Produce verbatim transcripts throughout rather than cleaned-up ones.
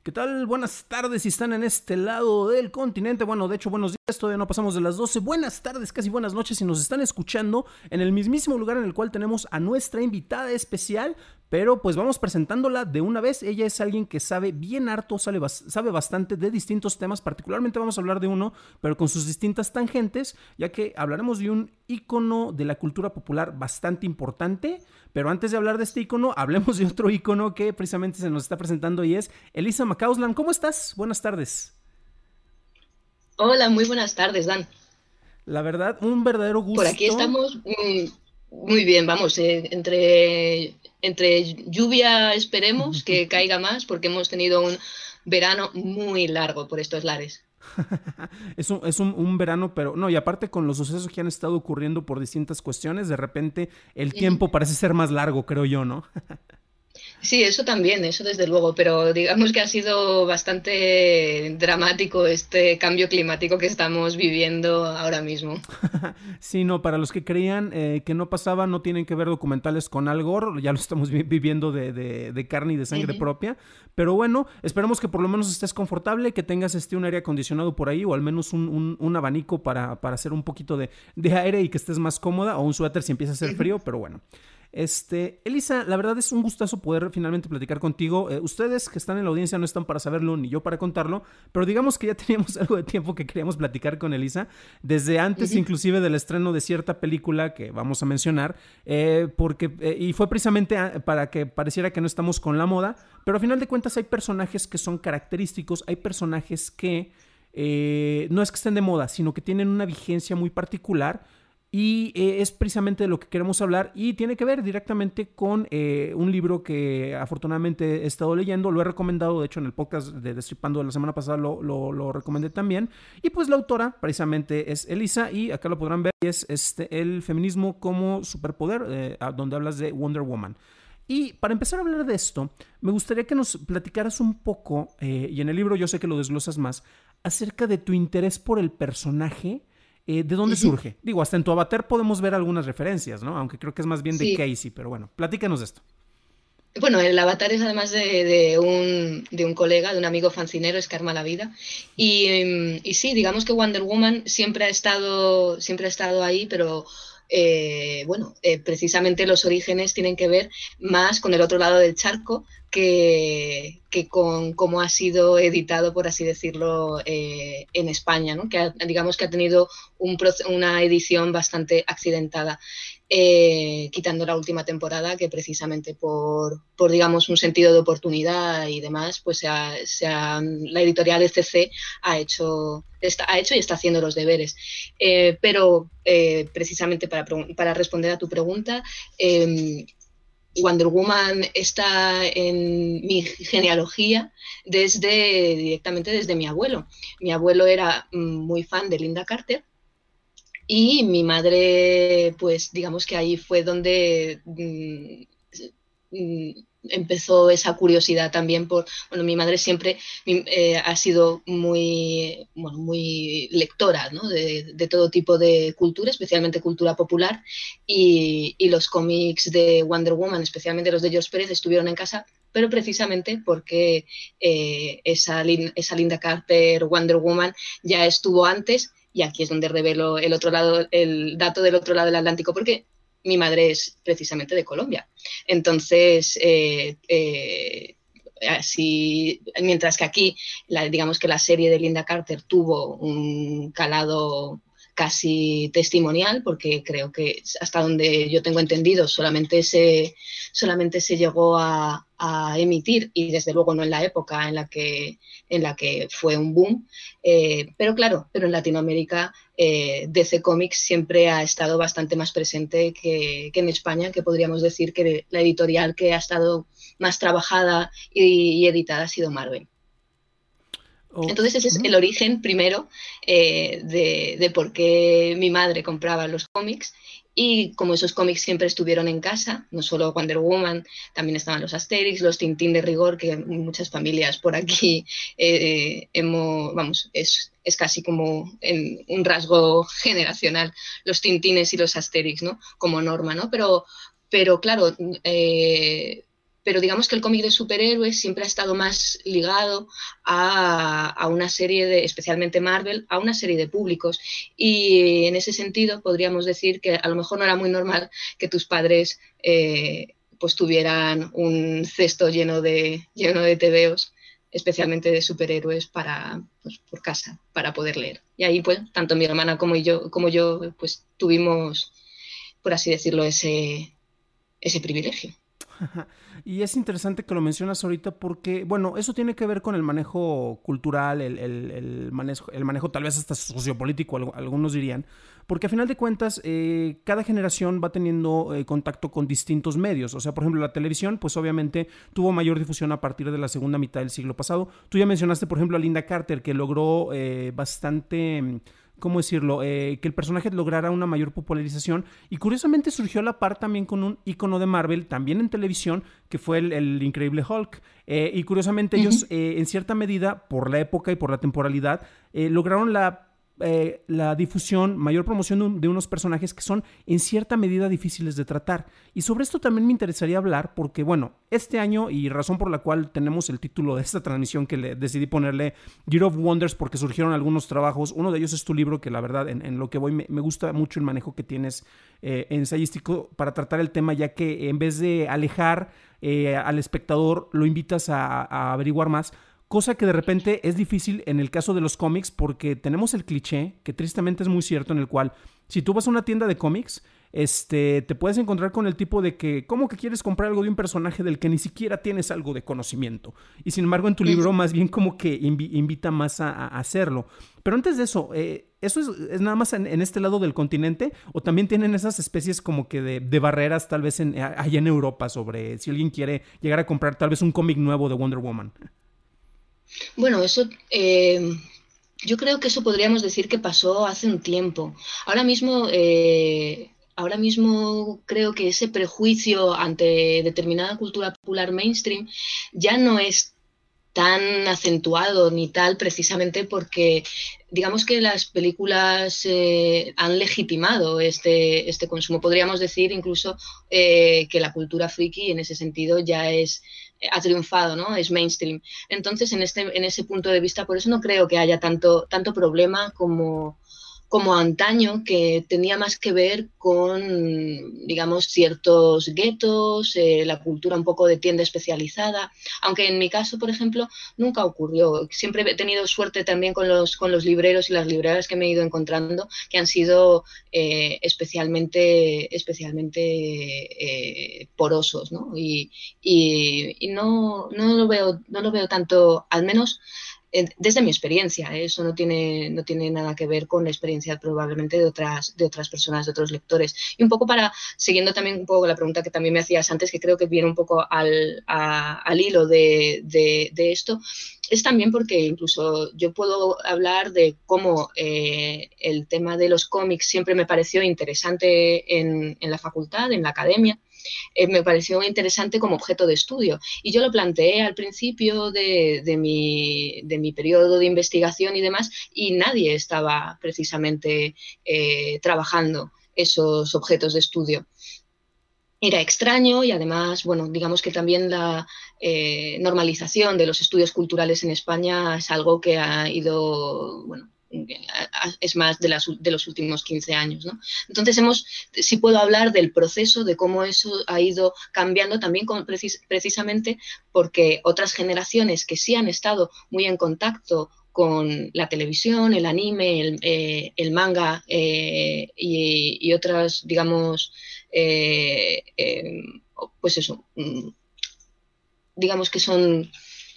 ¿Qué tal? Buenas tardes si están en este lado del continente. Bueno, de hecho, buenos días, todavía no pasamos de las doce. Buenas tardes, casi buenas noches si nos están escuchando en el mismísimo lugar en el cual tenemos a nuestra invitada especial. Pero pues vamos presentándola de una vez. Ella es alguien que sabe bien harto, sabe, sabe bastante de distintos temas. Particularmente vamos a hablar de uno, pero con sus distintas tangentes, ya que hablaremos de un ícono de la cultura popular bastante importante. Pero antes de hablar de este ícono, hablemos de otro ícono que precisamente se nos está presentando y es Elisa McCausland. ¿Cómo estás? Buenas tardes. Hola, muy buenas tardes, Dan. La verdad, un verdadero Por aquí gusto. estamos mm, muy bien, vamos, eh, entre, entre lluvia esperemos que caiga más porque hemos tenido un verano muy largo por estos lares. es un, es un, un verano, pero no, y aparte con los sucesos que han estado ocurriendo por distintas cuestiones, de repente el Ujú. tiempo parece ser más largo, creo yo, ¿no? Sí, eso también, eso desde luego, pero digamos que ha sido bastante dramático este cambio climático que estamos viviendo ahora mismo. Sí, no, para los que creían eh, que no pasaba, no tienen que ver documentales con Al Gore, ya lo estamos vi viviendo de, de, de carne y de sangre Ujú. propia, pero bueno, esperemos que por lo menos estés confortable, que tengas este, un aire acondicionado por ahí o al menos un, un, un abanico para, para hacer un poquito de, de aire y que estés más cómoda, o un suéter si empieza a hacer Ujú. frío, pero bueno. Este, Elisa, la verdad es un gustazo poder finalmente platicar contigo. Eh, ustedes que están en la audiencia no están para saberlo ni yo para contarlo, pero digamos que ya teníamos algo de tiempo que queríamos platicar con Elisa, desde antes Ujú. inclusive del estreno de cierta película que vamos a mencionar, eh, porque, eh, y fue precisamente a, para que pareciera que no estamos con la moda, pero a final de cuentas hay personajes que son característicos, hay personajes que eh, no es que estén de moda, sino que tienen una vigencia muy particular y eh, es precisamente de lo que queremos hablar y tiene que ver directamente con eh, un libro que afortunadamente he estado leyendo, lo he recomendado, de hecho en el podcast de Destripando de la semana pasada lo, lo, lo recomendé también, y pues la autora precisamente es Elisa y acá lo podrán ver, es este, el feminismo como superpoder, eh, donde hablas de Wonder Woman. Y para empezar a hablar de esto, me gustaría que nos platicaras un poco, eh, y en el libro yo sé que lo desglosas más, acerca de tu interés por el personaje. Eh, ¿De dónde Ujú. surge? Digo, hasta en tu avatar podemos ver algunas referencias, ¿no? Aunque creo que es más bien de Sí. Casey, pero bueno, platícanos de esto. Bueno, el avatar es además de, de un, de un colega, de un amigo fancinero, es Karma la Vida. Y, em, y sí, digamos que Wonder Woman siempre ha estado, siempre ha estado ahí, pero eh, bueno, eh, precisamente los orígenes tienen que ver más con el otro lado del charco que, que con cómo ha sido editado, por así decirlo, eh, en España, ¿no? Que ha, digamos que ha tenido un, una edición bastante accidentada. Eh, quitando la última temporada, que precisamente por, por, digamos, un sentido de oportunidad y demás, pues se ha, se ha, la editorial E C C ha hecho, está, ha hecho y está haciendo los deberes. Eh, pero eh, precisamente para, para responder a tu pregunta, eh, Wonder Woman está en mi genealogía desde directamente desde mi abuelo. Mi abuelo era muy fan de Linda Carter. Y mi madre, pues digamos que ahí fue donde mmm, mmm, empezó esa curiosidad también por, bueno, mi madre siempre eh, ha sido muy, bueno, muy lectora, ¿no? de, de, todo tipo de cultura, especialmente cultura popular, y, y los cómics de Wonder Woman, especialmente los de George Pérez, estuvieron en casa, pero precisamente porque eh, esa, esa Linda Carter Wonder Woman ya estuvo antes. Y aquí es donde revelo el otro lado, el dato del otro lado del Atlántico, porque mi madre es precisamente de Colombia. Entonces, eh, eh, así, mientras que aquí, la, digamos que la serie de Linda Carter tuvo un calado casi testimonial, porque creo que hasta donde yo tengo entendido solamente se, solamente se llegó a, a emitir, y desde luego no en la época en la que, en la que fue un boom. Eh, pero claro, pero en Latinoamérica eh, D C Comics siempre ha estado bastante más presente que, que en España, que podríamos decir que la editorial que ha estado más trabajada y, y editada ha sido Marvel. Ok. Entonces ese es Uh-huh. el origen primero eh, de, de por qué mi madre compraba los cómics, y como esos cómics siempre estuvieron en casa, no solo Wonder Woman, también estaban los Asterix, los Tintín de rigor, que muchas familias por aquí eh, hemos, vamos, es, es casi como en un rasgo generacional, los Tintines y los Asterix, ¿no? Como norma, ¿no? Pero, pero claro, eh, pero digamos que el cómic de superhéroes siempre ha estado más ligado a, a una serie de, especialmente Marvel, a una serie de públicos. Y en ese sentido podríamos decir que a lo mejor no era muy normal que tus padres eh, pues tuvieran un cesto lleno de, lleno de tebeos, especialmente de superhéroes, para, pues, por casa, para poder leer. Y ahí, pues, tanto mi hermana como yo, como yo pues, tuvimos, por así decirlo, ese, ese privilegio. Y es interesante que lo mencionas ahorita porque, bueno, eso tiene que ver con el manejo cultural, el, el, el, manejo, el manejo tal vez hasta sociopolítico, algunos dirían, porque a final de cuentas eh, cada generación va teniendo eh, contacto con distintos medios. O sea, por ejemplo, la televisión, pues obviamente tuvo mayor difusión a partir de la segunda mitad del siglo pasado. Tú ya mencionaste, por ejemplo, a Linda Carter, que logró eh, bastante... ¿cómo decirlo? Eh, que el personaje lograra una mayor popularización, y curiosamente surgió a la par también con un icono de Marvel, también en televisión, que fue el, el Increíble Hulk. Eh, y curiosamente uh-huh. ellos, eh, en cierta medida, por la época y por la temporalidad, eh, lograron la Eh, la difusión, mayor promoción de, un, de unos personajes que son en cierta medida difíciles de tratar. Y sobre esto también me interesaría hablar porque, bueno, este año, y razón por la cual tenemos el título de esta transmisión que le decidí ponerle Year of Wonders, porque surgieron algunos trabajos. Uno de ellos es tu libro, que la verdad en, en lo que voy me, me gusta mucho el manejo que tienes eh, ensayístico para tratar el tema, ya que en vez de alejar eh, al espectador, lo invitas a, a averiguar más. Cosa que de repente es difícil en el caso de los cómics, porque tenemos el cliché, que tristemente es muy cierto, en el cual si tú vas a una tienda de cómics, este, te puedes encontrar con el tipo de que, ¿cómo que quieres comprar algo de un personaje del que ni siquiera tienes algo de conocimiento? Y sin embargo en tu libro más bien como que invi- invita más a, a hacerlo. Pero antes de eso, eh, ¿eso es, es nada más en, en este lado del continente? ¿O también tienen esas especies como que de, de barreras tal vez en, allá en Europa sobre si alguien quiere llegar a comprar tal vez un cómic nuevo de Wonder Woman? Bueno, eso eh, yo creo que eso podríamos decir que pasó hace un tiempo. Ahora mismo, eh, ahora mismo creo que ese prejuicio ante determinada cultura popular mainstream ya no es tan acentuado ni tal, precisamente porque digamos que las películas eh, han legitimado este, este consumo. Podríamos decir incluso eh, que la cultura friki en ese sentido ya es, ha triunfado, ¿no? Es mainstream. Entonces, en, este, en ese punto de vista, por eso no creo que haya tanto, tanto problema como, como antaño, que tenía más que ver con, digamos, ciertos guetos, eh, la cultura un poco de tienda especializada, aunque en mi caso, por ejemplo, nunca ocurrió. Siempre he tenido suerte también con los, con los libreros y las libreras que me he ido encontrando, que han sido eh, especialmente, especialmente eh, porosos, ¿no? Y, y, y no, no, lo veo, no lo veo tanto, al menos desde mi experiencia, ¿eh? Eso no tiene, no tiene nada que ver con la experiencia probablemente de otras, de otras personas, de otros lectores. Y un poco para, siguiendo también un poco la pregunta que también me hacías antes, que creo que viene un poco al, a, al hilo de, de, de esto, es también porque incluso yo puedo hablar de cómo eh, el tema de los cómics siempre me pareció interesante en, en la facultad, en la academia. Eh, me pareció interesante como objeto de estudio. Y yo lo planteé al principio de, de, mi, de mi periodo de investigación y demás, y nadie estaba precisamente eh, trabajando esos objetos de estudio. Era extraño y además, bueno, digamos que también la eh, normalización de los estudios culturales en España es algo que ha ido, bueno, es más de, las, de los últimos quince años, ¿no? Entonces, hemos, sí puedo hablar del proceso, de cómo eso ha ido cambiando también con, precis, precisamente porque otras generaciones que sí han estado muy en contacto con la televisión, el anime, el, eh, el manga eh, y, y otras, digamos, eh, eh, pues eso, digamos que son...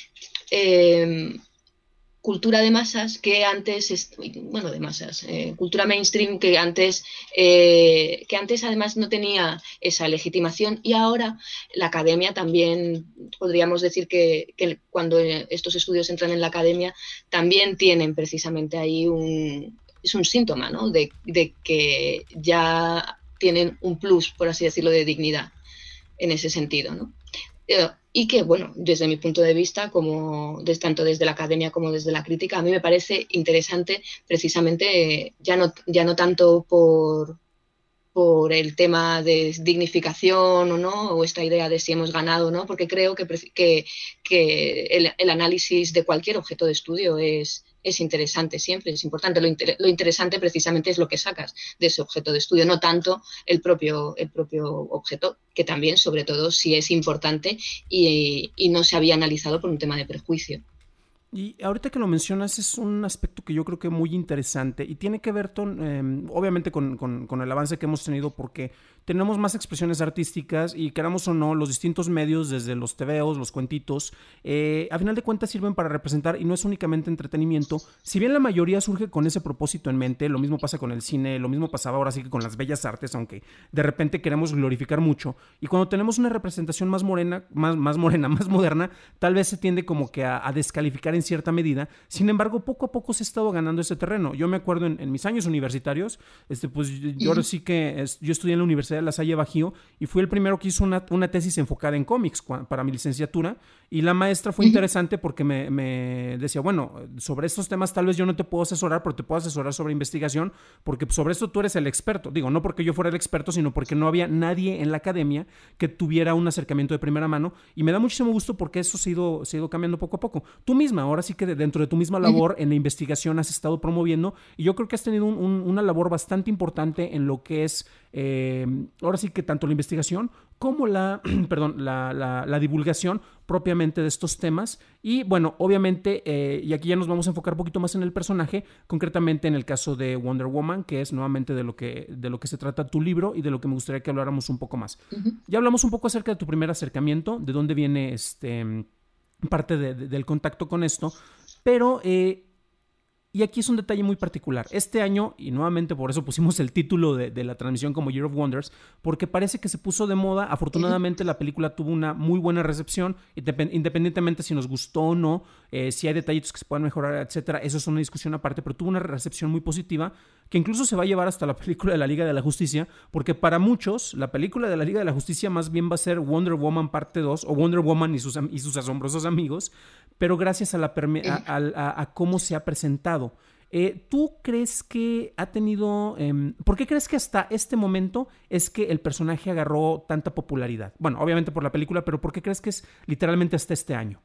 Eh, cultura de masas que antes, bueno, de masas, eh, cultura mainstream que antes, eh, que antes además no tenía esa legitimación, y ahora la academia también, podríamos decir que, que cuando estos estudios entran en la academia, también tienen precisamente ahí un, es un síntoma, ¿no? de, de que ya tienen un plus, por así decirlo, de dignidad en ese sentido, ¿no? Eh, y que, bueno, desde mi punto de vista, como desde, tanto desde la academia como desde la crítica, a mí me parece interesante precisamente, eh, ya, no, ya no tanto por, por el tema de dignificación o no, o esta idea de si hemos ganado o no, porque creo que, que, que el, el análisis de cualquier objeto de estudio es, es interesante siempre, es importante. Lo, inter, lo interesante precisamente es lo que sacas de ese objeto de estudio, no tanto el propio, el propio objeto, que también, sobre todo, sí es importante y, y no se había analizado por un tema de prejuicio. Y ahorita que lo mencionas es un aspecto que yo creo que es muy interesante y tiene que ver con, eh, obviamente con, con, con el avance que hemos tenido, porque tenemos más expresiones artísticas y, queramos o no, los distintos medios, desde los tebeos, los cuentitos, eh, a final de cuentas sirven para representar y no es únicamente entretenimiento. Si bien la mayoría surge con ese propósito en mente, lo mismo pasa con el cine, lo mismo pasaba ahora sí que con las bellas artes, aunque de repente queremos glorificar mucho, y cuando tenemos una representación más morena, más, más morena, más moderna, tal vez se tiende como que a, a descalificar en cierta medida. Sin embargo, poco a poco se ha estado ganando ese terreno. Yo me acuerdo en, en mis años universitarios, este, pues yo, yo ahora sí que es, yo estudié en la Universidad de La Salle Bajío y fui el primero que hizo una, una tesis enfocada en cómics para mi licenciatura, y la maestra fue interesante porque me, me decía, bueno, sobre estos temas tal vez yo no te puedo asesorar, pero te puedo asesorar sobre investigación, porque sobre esto tú eres el experto. Digo, no porque yo fuera el experto, sino porque no había nadie en la academia que tuviera un acercamiento de primera mano, y me da muchísimo gusto porque eso se ha ido, se ha ido cambiando poco a poco. Tú misma, ahora sí que dentro de tu misma labor en la investigación has estado promoviendo, y yo creo que has tenido un, un, una labor bastante importante en lo que es, eh, ahora sí que tanto la investigación como la, perdón, la, la, la divulgación propiamente de estos temas. Y bueno, obviamente, eh, y aquí ya nos vamos a enfocar un poquito más en el personaje, concretamente en el caso de Wonder Woman, que es nuevamente de lo que, de lo que se trata tu libro y de lo que me gustaría que habláramos un poco más. Uh-huh. Ya hablamos un poco acerca de tu primer acercamiento, de dónde viene este, parte de, de, del contacto con esto, pero... Eh, Y aquí es un detalle muy particular. Este año, y nuevamente por eso pusimos el título de, de la transmisión como Year of Wonders, porque parece que se puso de moda. Afortunadamente la película tuvo una muy buena recepción, independientemente si nos gustó o no, eh, si hay detallitos que se puedan mejorar, etcétera. Eso es una discusión aparte, pero tuvo una recepción muy positiva, que incluso se va a llevar hasta la película de la Liga de la Justicia, porque para muchos la película de la Liga de la Justicia más bien va a ser Wonder Woman parte dos, o Wonder Woman y sus, y sus asombrosos amigos, pero gracias a, la perme- a, a, a cómo se ha presentado. Eh, ¿Tú crees que ha tenido... Eh, ¿Por qué crees que hasta este momento es que el personaje agarró tanta popularidad? Bueno, obviamente por la película, pero ¿por qué crees que es literalmente hasta este año?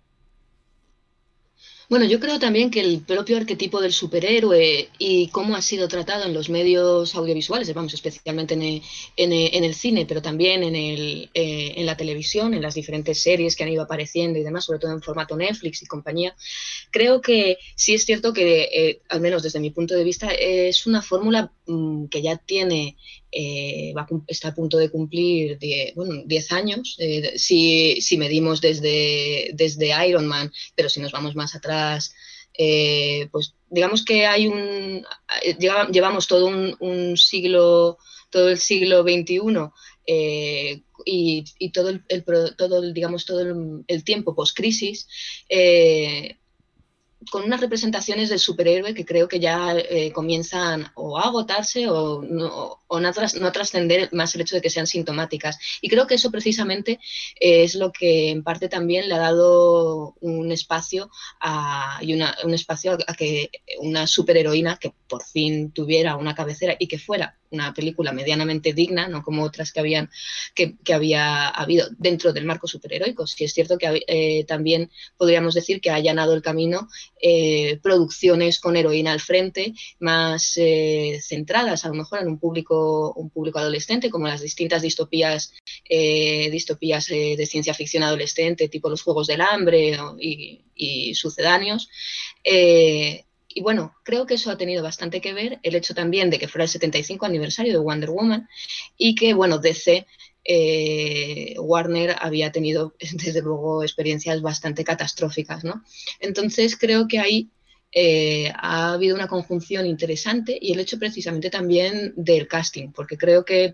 Bueno, yo creo también que el propio arquetipo del superhéroe y cómo ha sido tratado en los medios audiovisuales, vamos, especialmente en el, en el, en el cine, pero también en, el, eh, en la televisión, en las diferentes series que han ido apareciendo y demás, sobre todo en formato Netflix y compañía, creo que sí es cierto que, eh, al menos desde mi punto de vista, es una fórmula mmm, que ya tiene... Eh, va, está a punto de cumplir diez, bueno, diez años, eh, si, si medimos desde, desde Iron Man, pero si nos vamos más atrás, eh, pues digamos que hay un, llevamos todo un, un siglo, todo el siglo veintiuno, eh, y, y todo el, el, todo el, digamos, todo el, el tiempo post-crisis, eh, con unas representaciones del superhéroe que creo que ya eh, comienzan o a agotarse o no, o no, tras, no a trascender más el hecho de que sean sintomáticas. Y creo que eso precisamente eh, es lo que en parte también le ha dado un espacio a, y una, un espacio a, a que una superheroína que por fin tuviera una cabecera y que fuera una película medianamente digna, no como otras que habían que, que había habido dentro del marco superheroico. Sí es cierto que eh, también podríamos decir que ha allanado el camino eh, producciones con heroína al frente, más eh, centradas a lo mejor en un público, un público adolescente, como las distintas distopías, eh, distopías eh, de ciencia ficción adolescente, tipo Los Juegos del Hambre, ¿no? y, y sucedáneos. Eh, Y bueno, creo que eso ha tenido bastante que ver, el hecho también de que fuera el setenta y cinco aniversario de Wonder Woman y que, bueno, D C, eh, Warner había tenido, desde luego, experiencias bastante catastróficas, ¿no? Entonces, creo que ahí eh, ha habido una conjunción interesante y el hecho precisamente también del casting, porque creo que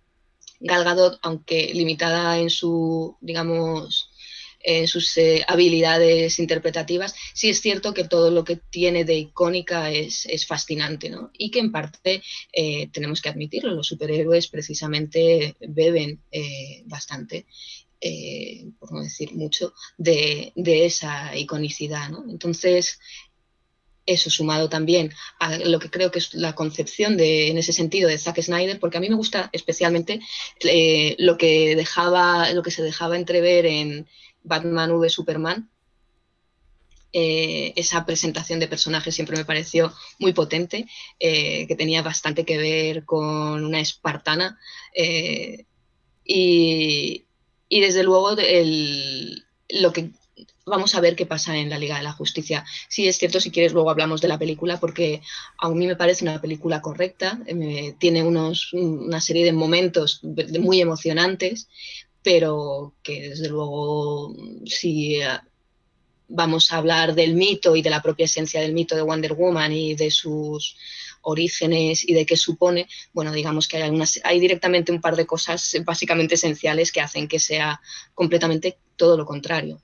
Gal Gadot, aunque limitada en su, digamos... en sus eh, habilidades interpretativas, sí es cierto que todo lo que tiene de icónica es, es fascinante, ¿no? Y que en parte eh, tenemos que admitirlo, los superhéroes precisamente beben eh, bastante, eh, por no decir mucho, de, de esa iconicidad, ¿no? Entonces, eso sumado también a lo que creo que es la concepción de, en ese sentido, de Zack Snyder, porque a mí me gusta especialmente eh, lo que dejaba, lo que se dejaba entrever en Batman v Superman. Eh, esa presentación de personajes siempre me pareció muy potente, eh, que tenía bastante que ver con una espartana, eh, y, y desde luego el, lo que vamos a ver qué pasa en la Liga de la Justicia. Sí, es cierto, si quieres luego hablamos de la película, porque a mí me parece una película correcta, eh, tiene unos, una serie de momentos muy emocionantes, pero que desde luego si vamos a hablar del mito y de la propia esencia del mito de Wonder Woman y de sus orígenes y de qué supone, bueno, digamos que hay, unas, hay directamente un par de cosas básicamente esenciales que hacen que sea completamente todo lo contrario.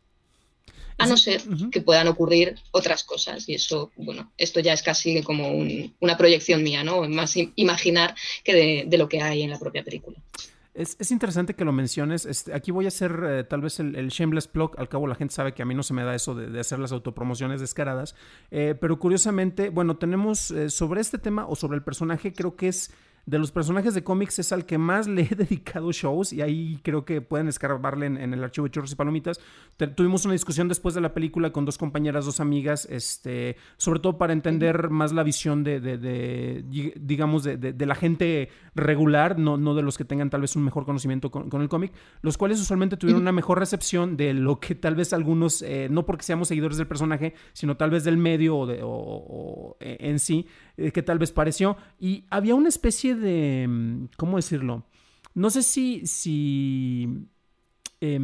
A no ser uh-huh. que puedan ocurrir otras cosas. Y eso, bueno, esto ya es casi como un, una proyección mía, ¿no? Más imaginar que de, de lo que hay en la propia película. Es, es interesante que lo menciones. Este, aquí voy a hacer eh, tal vez el, el shameless plug. Al cabo la gente sabe que a mí no se me da eso de, de hacer las autopromociones descaradas. Eh, pero curiosamente, bueno, tenemos eh, sobre este tema o sobre el personaje, creo que es... de los personajes de cómics es al que más le he dedicado shows, y ahí creo que pueden escarbarle en, en el archivo de Churros y Palomitas. Te, tuvimos una discusión después de la película con dos compañeras, dos amigas, este, sobre todo para entender más la visión de, de, de digamos, de, de, de la gente regular, no, no de los que tengan tal vez un mejor conocimiento con, con el cómic, los cuales usualmente tuvieron una mejor recepción de lo que tal vez algunos, eh, no porque seamos seguidores del personaje, sino tal vez del medio o, de, o, o en sí, eh, que tal vez pareció. Y había una especie de, ¿cómo decirlo? No sé si, si, eh,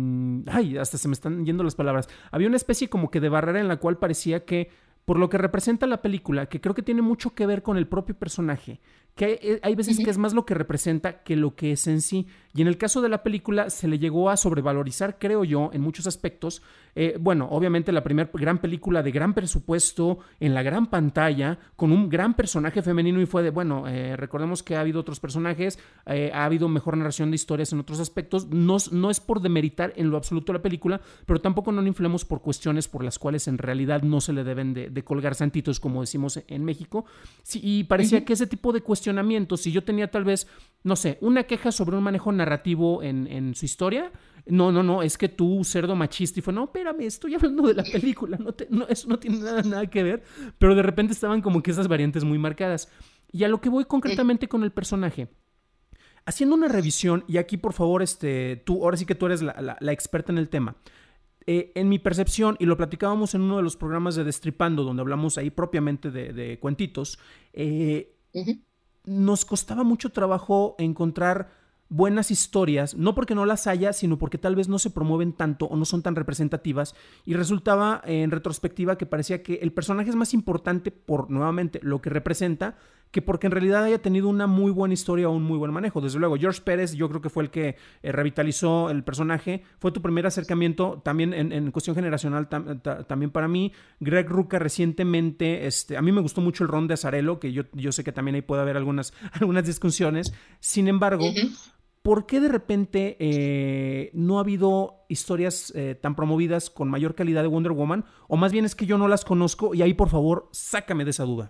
ay, hasta se me están yendo las palabras. Había una especie como que de barrera en la cual parecía que, por lo que representa la película, que creo que tiene mucho que ver con el propio personaje, que hay, hay veces uh-huh. que es más lo que representa que lo que es en sí. Y en el caso de la película se le llegó a sobrevalorizar, creo yo, en muchos aspectos. Eh, bueno, obviamente la primera gran película de gran presupuesto, en la gran pantalla, con un gran personaje femenino, y fue de, bueno, eh, recordemos que ha habido otros personajes, eh, ha habido mejor narración de historias en otros aspectos. No, no es por demeritar en lo absoluto la película, pero tampoco no lo inflemos por cuestiones por las cuales en realidad no se le deben de, de colgar santitos, como decimos en México. Sí, y parecía uh-huh. que ese tipo de cuestionamientos, si yo tenía tal vez, no sé, una queja sobre un manejo narrativo en, en su historia, no, no, no, es que tú, cerdo machista, y fue, no, espérame, estoy hablando de la película, no te, no, eso no tiene nada, nada que ver, pero de repente estaban como que esas variantes muy marcadas. Y a lo que voy concretamente con el personaje, haciendo una revisión, y aquí por favor, este, tú, ahora sí que tú eres la, la, la experta en el tema, eh, en mi percepción, y lo platicábamos en uno de los programas de Destripando, donde hablamos ahí propiamente de, de cuentitos, eh, uh-huh. nos costaba mucho trabajo encontrar buenas historias, no porque no las haya, sino porque tal vez no se promueven tanto o no son tan representativas, y resultaba en retrospectiva que parecía que el personaje es más importante por, nuevamente, lo que representa, que porque en realidad haya tenido una muy buena historia o un muy buen manejo. Desde luego, George Pérez yo creo que fue el que eh, revitalizó el personaje, fue tu primer acercamiento también en, en cuestión generacional tam, ta, también para mí. Greg Rucka recientemente, este, a mí me gustó mucho el Ron de Azarelo, que yo, yo sé que también ahí puede haber algunas, algunas discusiones. Sin embargo, uh-huh. ¿por qué de repente eh, no ha habido historias eh, tan promovidas con mayor calidad de Wonder Woman? O más bien es que yo no las conozco, y ahí por favor sácame de esa duda.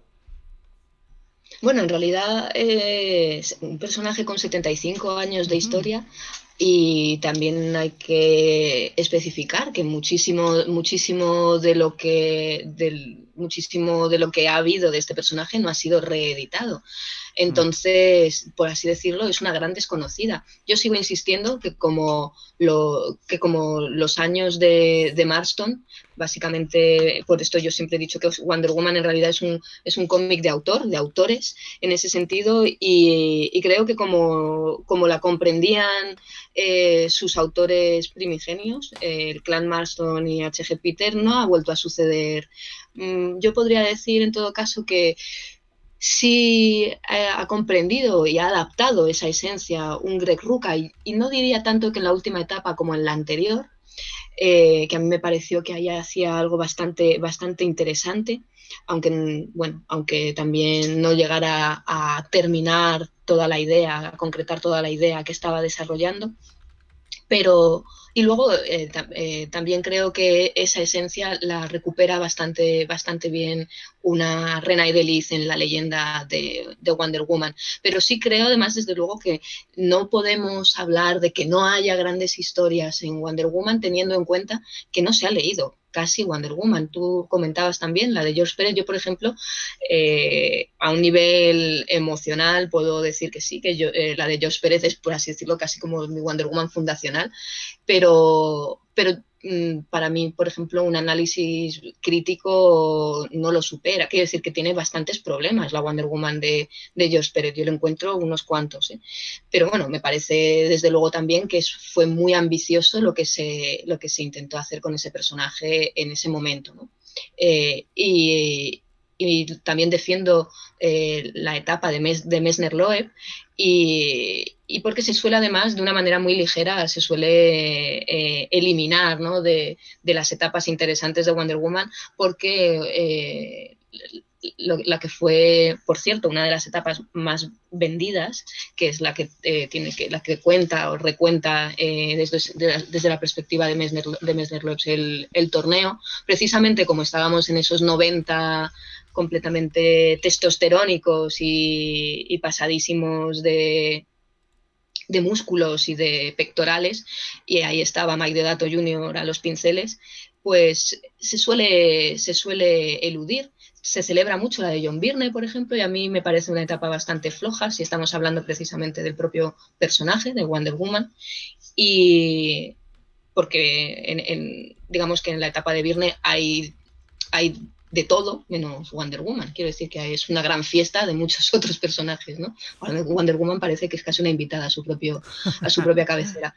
Bueno, en realidad eh, es un personaje con setenta y cinco años de historia, y también hay que especificar que muchísimo, muchísimo de lo que del, muchísimo de lo que ha habido de este personaje no ha sido reeditado. Entonces, por así decirlo, es una gran desconocida. Yo sigo insistiendo que como, lo, que como los años de, de Marston, básicamente, por esto yo siempre he dicho que Wonder Woman en realidad es un, es un cómic de autor, de autores, en ese sentido, y, y creo que como, como la comprendían eh, sus autores primigenios, eh, el clan Marston y H G Peter, no ha vuelto a suceder. Mm, yo podría decir, en todo caso, que sí ha comprendido y ha adaptado esa esencia un Greg Rucka, y, y no diría tanto que en la última etapa como en la anterior, eh, que a mí me pareció que ahí hacía algo bastante, bastante interesante, aunque, bueno, aunque también no llegara a terminar toda la idea, a concretar toda la idea que estaba desarrollando. Pero, y luego eh, tam eh, también creo que esa esencia la recupera bastante, bastante bien una Renée Delise en la leyenda de, de Wonder Woman. Pero sí creo, además, desde luego, que no podemos hablar de que no haya grandes historias en Wonder Woman teniendo en cuenta que no se ha leído casi Wonder Woman. Tú comentabas también la de George Pérez. Yo, por ejemplo, eh, a un nivel emocional puedo decir que sí, que yo, eh, la de George Pérez es, por así decirlo, casi como mi Wonder Woman fundacional, pero, pero para mí, por ejemplo, un análisis crítico no lo supera. Quiere decir que tiene bastantes problemas la Wonder Woman de, de George Pérez. Yo lo encuentro unos cuantos, ¿eh? Pero bueno, me parece desde luego también que fue muy ambicioso lo que se, lo que se intentó hacer con ese personaje en ese momento, ¿no? Eh, y, y también defiendo eh, la etapa de, Mes, de Messner-Loeb y, y porque se suele además de una manera muy ligera se suele eh, eliminar, ¿no? de, de las etapas interesantes de Wonder Woman porque eh, lo, la que fue, por cierto, una de las etapas más vendidas, que es la que eh, tiene que la que cuenta o recuenta eh, desde, de la, desde la perspectiva de Messner, de Messner-Loeb el, el torneo, precisamente como estábamos en esos noventa completamente testosterónicos y, y pasadísimos de, de músculos y de pectorales, y ahí estaba Mike Deodato junior a los pinceles, pues se suele, se suele eludir. Se celebra mucho la de John Byrne, por ejemplo, y a mí me parece una etapa bastante floja, si estamos hablando precisamente del propio personaje, de Wonder Woman, y porque en, en, digamos que en la etapa de Byrne hay, hay de todo menos Wonder Woman. Quiero decir que es una gran fiesta de muchos otros personajes, ¿no? Wonder Woman parece que es casi una invitada a su, propio, a su propia cabecera.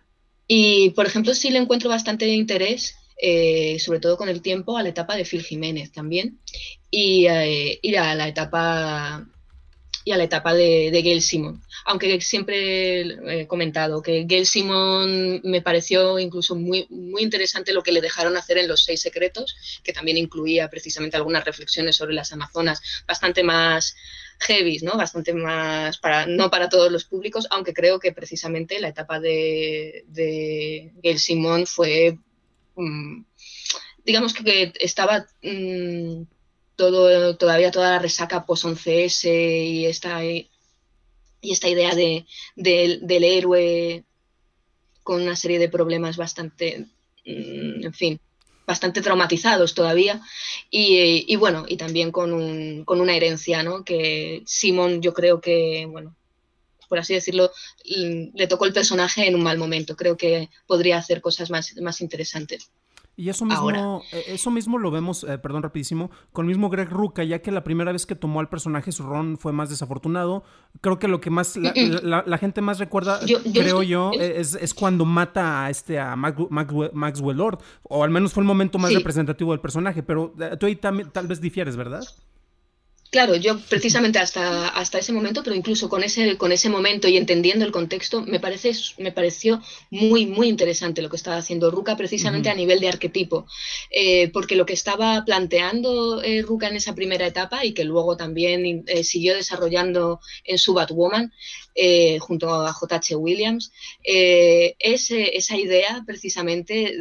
Y, por ejemplo, sí le encuentro bastante interés, eh, sobre todo con el tiempo, a la etapa de Phil Jiménez también, y, eh, y a la etapa y a la etapa de, de Gail Simon. Aunque siempre he comentado que Gail Simon me pareció incluso muy, muy interesante lo que le dejaron hacer en Los Seis Secretos, que también incluía precisamente algunas reflexiones sobre las amazonas bastante más heavy, ¿no? Bastante más, para, no para todos los públicos, aunque creo que precisamente la etapa de, de Gail Simon fue, mmm, digamos que, que estaba... Mmm, Todo, todavía toda la resaca post once ese y esta, y esta idea de, de, del héroe con una serie de problemas bastante, en fin, bastante traumatizados todavía y, y bueno, y también con, un, con una herencia, ¿no? Que Simon yo creo que, bueno, por así decirlo, le tocó el personaje en un mal momento. Creo que podría hacer cosas más, más interesantes. Y eso Ahora. mismo, eso mismo lo vemos, eh, perdón, rapidísimo, con el mismo Greg Rucka, ya que la primera vez que tomó al personaje su run fue más desafortunado. Creo que lo que más la, la, la gente más recuerda, yo, yo creo estoy, yo, es, es cuando mata a este a Maxwell, Maxwell Lord, o al menos fue el momento más sí. representativo del personaje, pero tú ahí también tal vez difieres, ¿verdad? Claro, yo precisamente hasta, hasta ese momento, pero incluso con ese, con ese momento y entendiendo el contexto, me, parece, me pareció muy, muy interesante lo que estaba haciendo Rucka precisamente uh-huh. a nivel de arquetipo, eh, porque lo que estaba planteando eh, Rucka en esa primera etapa y que luego también eh, siguió desarrollando en su Batwoman, eh, junto a J H Williams, eh, es esa idea precisamente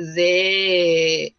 de...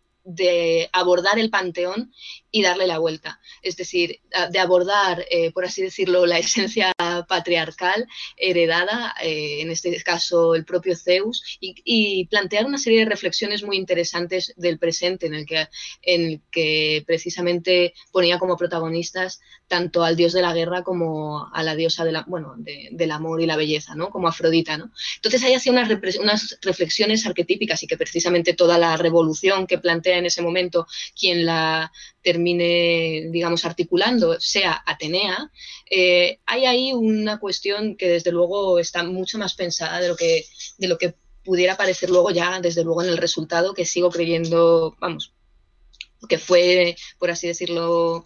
de abordar el panteón y darle la vuelta. Es decir, de abordar, eh, por así decirlo, la esencia patriarcal heredada, eh, en este caso el propio Zeus, y, y plantear una serie de reflexiones muy interesantes del presente, en el que, en el que precisamente ponía como protagonistas tanto al dios de la guerra como a la diosa de la, bueno, de, del amor y la belleza, ¿no? Como Afrodita, ¿no? Entonces ahí hacía unas, unas reflexiones arquetípicas y que precisamente toda la revolución que plantea en ese momento quien la termine, digamos, articulando, sea Atenea, eh, hay ahí una cuestión que desde luego está mucho más pensada de lo que, de lo que pudiera parecer luego ya, desde luego en el resultado, que sigo creyendo, vamos, que fue, por así decirlo,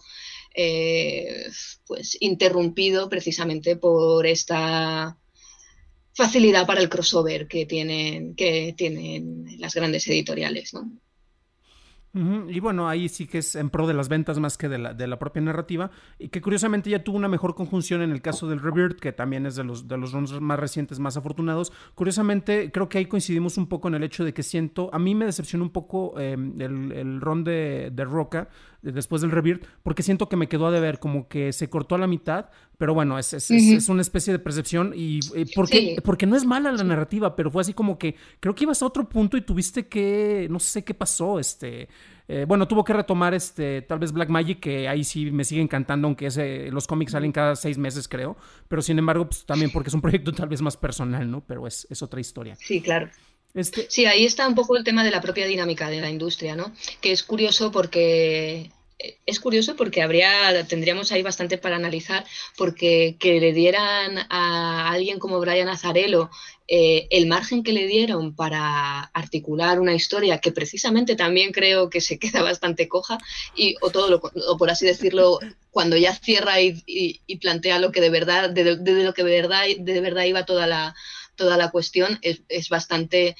eh, pues interrumpido precisamente por esta facilidad para el crossover que tienen, que tienen las grandes editoriales, ¿no? Ujú. Y bueno, ahí sí que es en pro de las ventas más que de la, de la propia narrativa, y que curiosamente ya tuvo una mejor conjunción en el caso del Rebirth, que también es de los, de los runs más recientes, más afortunados. Curiosamente, creo que ahí coincidimos un poco en el hecho de que siento, a mí me decepcionó un poco eh, el, el run de, de Roca de, después del Rebirth, porque siento que me quedó a deber, como que se cortó a la mitad, pero bueno, es, es, es, Ujú. es una especie de percepción, y eh, porque, Sí, porque no es mala la sí. narrativa, pero fue así como que creo que ibas a otro punto y tuviste que, no sé qué pasó, este... Eh, bueno, tuvo que retomar este, tal vez Black Magic, que ahí sí me sigue encantando, aunque ese, los cómics salen cada seis meses, creo. Pero sin embargo, pues también porque es un proyecto tal vez más personal, ¿no? Pero es, es otra historia. Sí, claro. Este. Sí, ahí está un poco el tema de la propia dinámica de la industria, ¿no? Que es curioso porque es curioso porque habría, tendríamos ahí bastante para analizar, porque que le dieran a alguien como Brian Azzarello eh, el margen que le dieron para articular una historia que precisamente también creo que se queda bastante coja, y, o todo lo, o por así decirlo, cuando ya cierra y, y, y plantea lo que de verdad, de, de, de lo que de verdad, de verdad iba toda la, toda la cuestión, es, es bastante,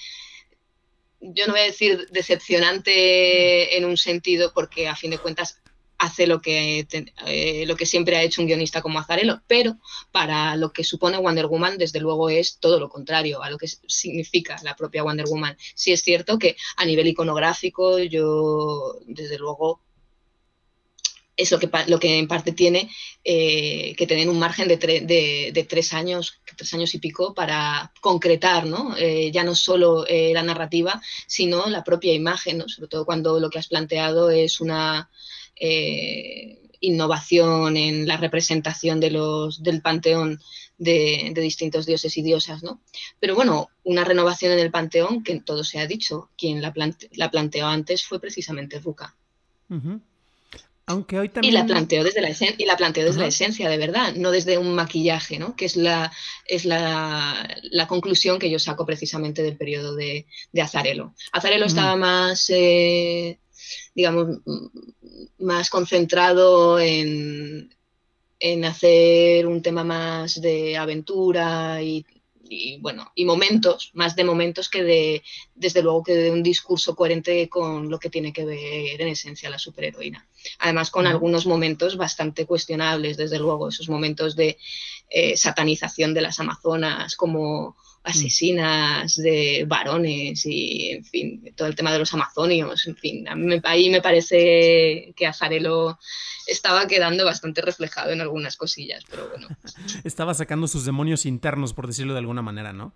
yo no voy a decir decepcionante en un sentido, porque a fin de cuentas hace lo que, eh, lo que siempre ha hecho un guionista como Azzarello, pero para lo que supone Wonder Woman, desde luego es todo lo contrario a lo que significa la propia Wonder Woman. Sí es cierto que a nivel iconográfico, yo desde luego es lo que, lo que en parte tiene eh, que tener un margen de, tre de, de, tres años, tres años y pico para concretar, ¿no? Eh, ya no solo eh, la narrativa, sino la propia imagen, ¿no? Sobre todo cuando lo que has planteado es una eh, innovación en la representación de los, del panteón de, de distintos dioses y diosas, ¿no? Pero bueno, una renovación en el panteón, que todo se ha dicho, quien la, plante la planteó antes fue precisamente Rucka. Uh-huh. Aunque hoy Y la también. planteo desde la, y la planteo desde la Ajá. esencia, de verdad, no desde un maquillaje, ¿no? Que es la, es la, la conclusión que yo saco precisamente del periodo de, de Azzarello. Azzarello Uh-huh. estaba más, eh, digamos, más concentrado en, en hacer un tema más de aventura y, y, bueno, y momentos, más de momentos que de, desde luego, que de un discurso coherente con lo que tiene que ver en esencia la superheroína. Además, con Uh-huh. algunos momentos bastante cuestionables, desde luego, esos momentos de eh, satanización de las amazonas como asesinas de varones y, en fin, todo el tema de los amazonios, en fin, a mí me, ahí me parece que Azzarello estaba quedando bastante reflejado en algunas cosillas, pero bueno. Estaba sacando sus demonios internos, por decirlo de alguna manera, ¿no?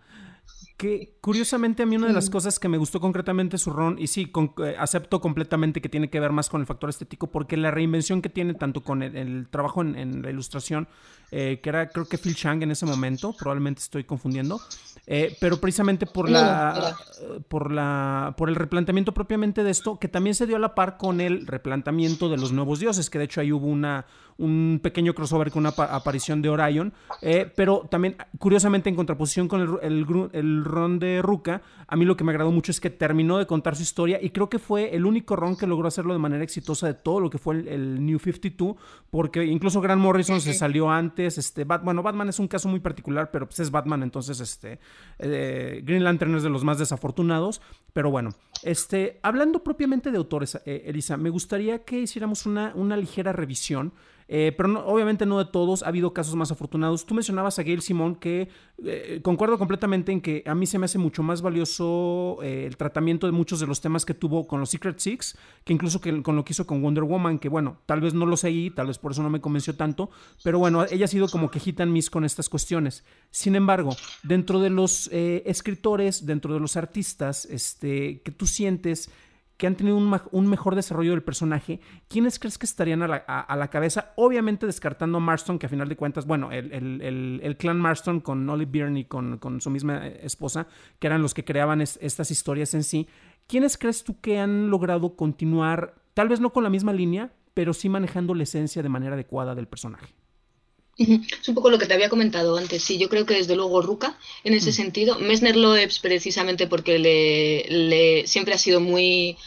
Que curiosamente a mí una de las cosas que me gustó concretamente su ron, y sí, con, eh, acepto completamente que tiene que ver más con el factor estético, porque la reinvención que tiene tanto con el, el trabajo en, en, la ilustración, eh, que era creo que Phil Chang en ese momento, probablemente estoy confundiendo, eh, pero precisamente por No, no, la, era. por la por el replanteamiento propiamente de esto, que también se dio a la par con el replanteamiento de los nuevos dioses, que de hecho ahí hubo una un pequeño crossover con una aparición de Orion, eh, pero también curiosamente en contraposición con el, el, el ron de Rucka, a mí lo que me agradó mucho es que terminó de contar su historia, y creo que fue el único ron que logró hacerlo de manera exitosa de todo lo que fue el, el New cincuenta y dos, porque incluso Grant Morrison se salió antes, este, Bat, bueno, Batman es un caso muy particular, pero pues es Batman, entonces este, eh, Green Lantern es de los más desafortunados, pero bueno, este, hablando propiamente de autores, eh, Elisa, me gustaría que hiciéramos una, una ligera revisión. Eh, pero no, obviamente no de todos, ha habido casos más afortunados. Tú mencionabas a Gail Simón, que eh, concuerdo completamente en que a mí se me hace mucho más valioso eh, el tratamiento de muchos de los temas que tuvo con los Secret Six, que incluso que, con lo que hizo con Wonder Woman, que bueno, tal vez no lo seguí, tal vez por eso no me convenció tanto, pero bueno, ella ha sido como que hit and miss con estas cuestiones. Sin embargo, dentro de los eh, escritores, dentro de los artistas, este, que tú sientes que han tenido un, un, mejor desarrollo del personaje, ¿quiénes crees que estarían a la, a, a la cabeza? Obviamente descartando a Marston, que a final de cuentas, bueno, el, el, el, el clan Marston con Olive Byrne y con, con su misma esposa, que eran los que creaban es, estas historias en sí. ¿Quiénes crees tú que han logrado continuar, tal vez no con la misma línea, pero sí manejando la esencia de manera adecuada del personaje? Es un poco lo que te había comentado antes. Sí, yo creo que desde luego Rucka, en ese mm. sentido. Messner Loebs, precisamente porque le, le siempre ha sido muy,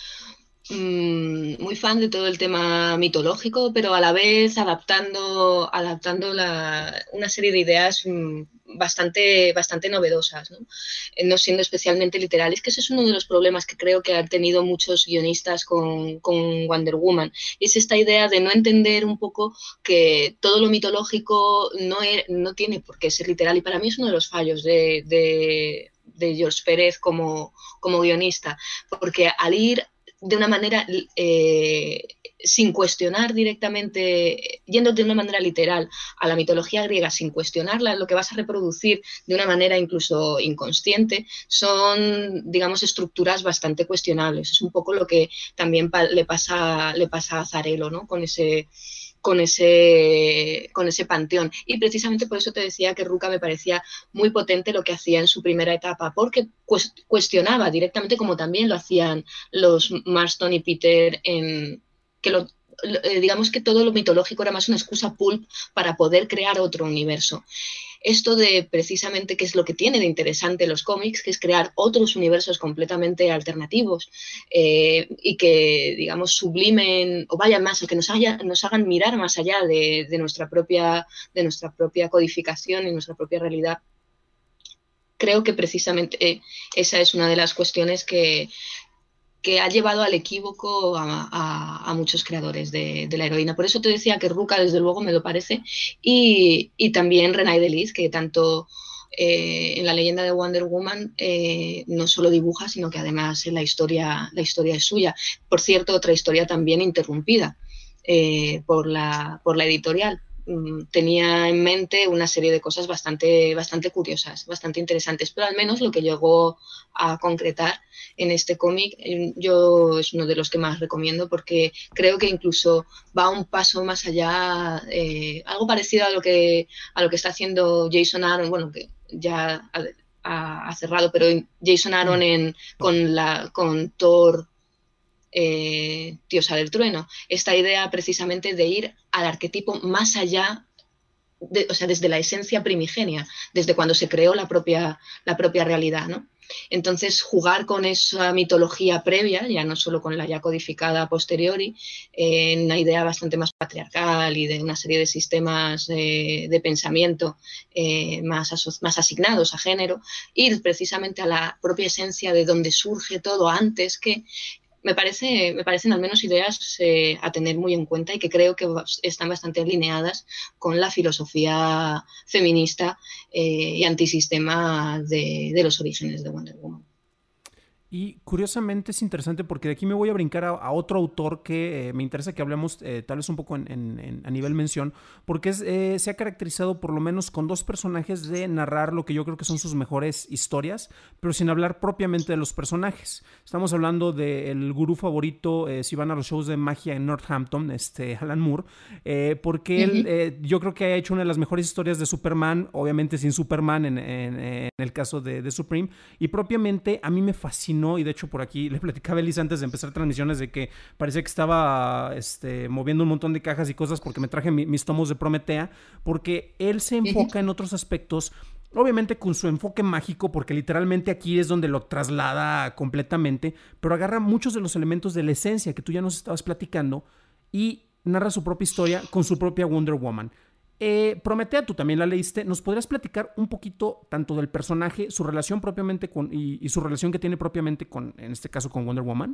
mmm, muy fan de todo el tema mitológico, pero a la vez adaptando, adaptando la, una serie de ideas mmm, bastante, bastante novedosas, ¿no? No siendo especialmente literales, que ese es uno de los problemas que creo que han tenido muchos guionistas con, con Wonder Woman. Es esta idea de no entender un poco que todo lo mitológico no, es, no tiene por qué ser literal, y para mí es uno de los fallos de, de, de George Pérez como, como guionista, porque al ir de una manera eh, sin cuestionar directamente, yendo de una manera literal a la mitología griega sin cuestionarla, lo que vas a reproducir de una manera incluso inconsciente son, digamos, estructuras bastante cuestionables. Es un poco lo que también le pasa, le pasa a Azzarello, ¿no? Con ese... Con ese, con ese panteón. Y precisamente por eso te decía que Rucka me parecía muy potente lo que hacía en su primera etapa, porque cuestionaba directamente, como también lo hacían los Marston y Peter, en que lo, digamos que todo lo mitológico era más una excusa pulp para poder crear otro universo. Esto de precisamente qué es lo que tiene de interesante los cómics, que es crear otros universos completamente alternativos eh, y que, digamos, sublimen o vayan más, o que nos, haya, nos hagan mirar más allá de, de, nuestra propia, de nuestra propia codificación y nuestra propia realidad. Creo que precisamente eh, esa es una de las cuestiones que, que ha llevado al equívoco a, a, a muchos creadores de, de la heroína. Por eso te decía que Rucka, desde luego, me lo parece, y, y también Renai Delis, que tanto eh, en la leyenda de Wonder Woman eh, no solo dibuja, sino que además la historia, la historia es suya. Por cierto, otra historia también interrumpida eh, por, la, por la editorial. Tenía en mente una serie de cosas bastante, bastante curiosas, bastante interesantes, pero al menos lo que llegó a concretar en este cómic yo es uno de los que más recomiendo, porque creo que incluso va un paso más allá, eh, algo parecido a lo que a lo que está haciendo Jason Aaron, bueno, que ya ha, ha, ha cerrado, pero Jason Aaron en, con, la, con Thor Eh, Diosa del Trueno, esta idea precisamente de ir al arquetipo más allá, de, o sea, desde la esencia primigenia, desde cuando se creó la propia, la propia realidad, ¿no? Entonces, jugar con esa mitología previa, ya no solo con la ya codificada a posteriori, eh, en una idea bastante más patriarcal y de una serie de sistemas eh, de pensamiento eh, más, aso- más asignados a género, ir precisamente a la propia esencia de donde surge todo antes que me, parece, me parecen al menos ideas eh, a tener muy en cuenta y que creo que están bastante alineadas con la filosofía feminista eh, y antisistema de, de los orígenes de Wonder Woman. Y curiosamente es interesante porque de aquí me voy a brincar a, a otro autor que eh, me interesa que hablemos eh, tal vez un poco en, en, en, a nivel mención, porque es, eh, se ha caracterizado por lo menos con dos personajes de narrar lo que yo creo que son sus mejores historias, pero sin hablar propiamente de los personajes. Estamos hablando del gurú favorito, eh, si van a los shows de magia en Northampton, este, Alan Moore, eh, porque uh-huh. él eh, yo creo que ha hecho una de las mejores historias de Superman, obviamente sin Superman en, en, en el caso de, de Supreme, y propiamente a mí me fascinó. Y de hecho por aquí le platicaba a Elisa antes de empezar transmisiones de que parecía que estaba este, moviendo un montón de cajas y cosas porque me traje mi, mis tomos de Prometea, porque él se enfoca uh-huh. en otros aspectos, obviamente con su enfoque mágico, porque literalmente aquí es donde lo traslada completamente, pero agarra muchos de los elementos de la esencia que tú ya nos estabas platicando y narra su propia historia con su propia Wonder Woman. Eh, Prometea, tú también la leíste. ¿Nos podrías platicar un poquito tanto del personaje, su relación propiamente con y, y su relación que tiene propiamente con, en este caso, con Wonder Woman?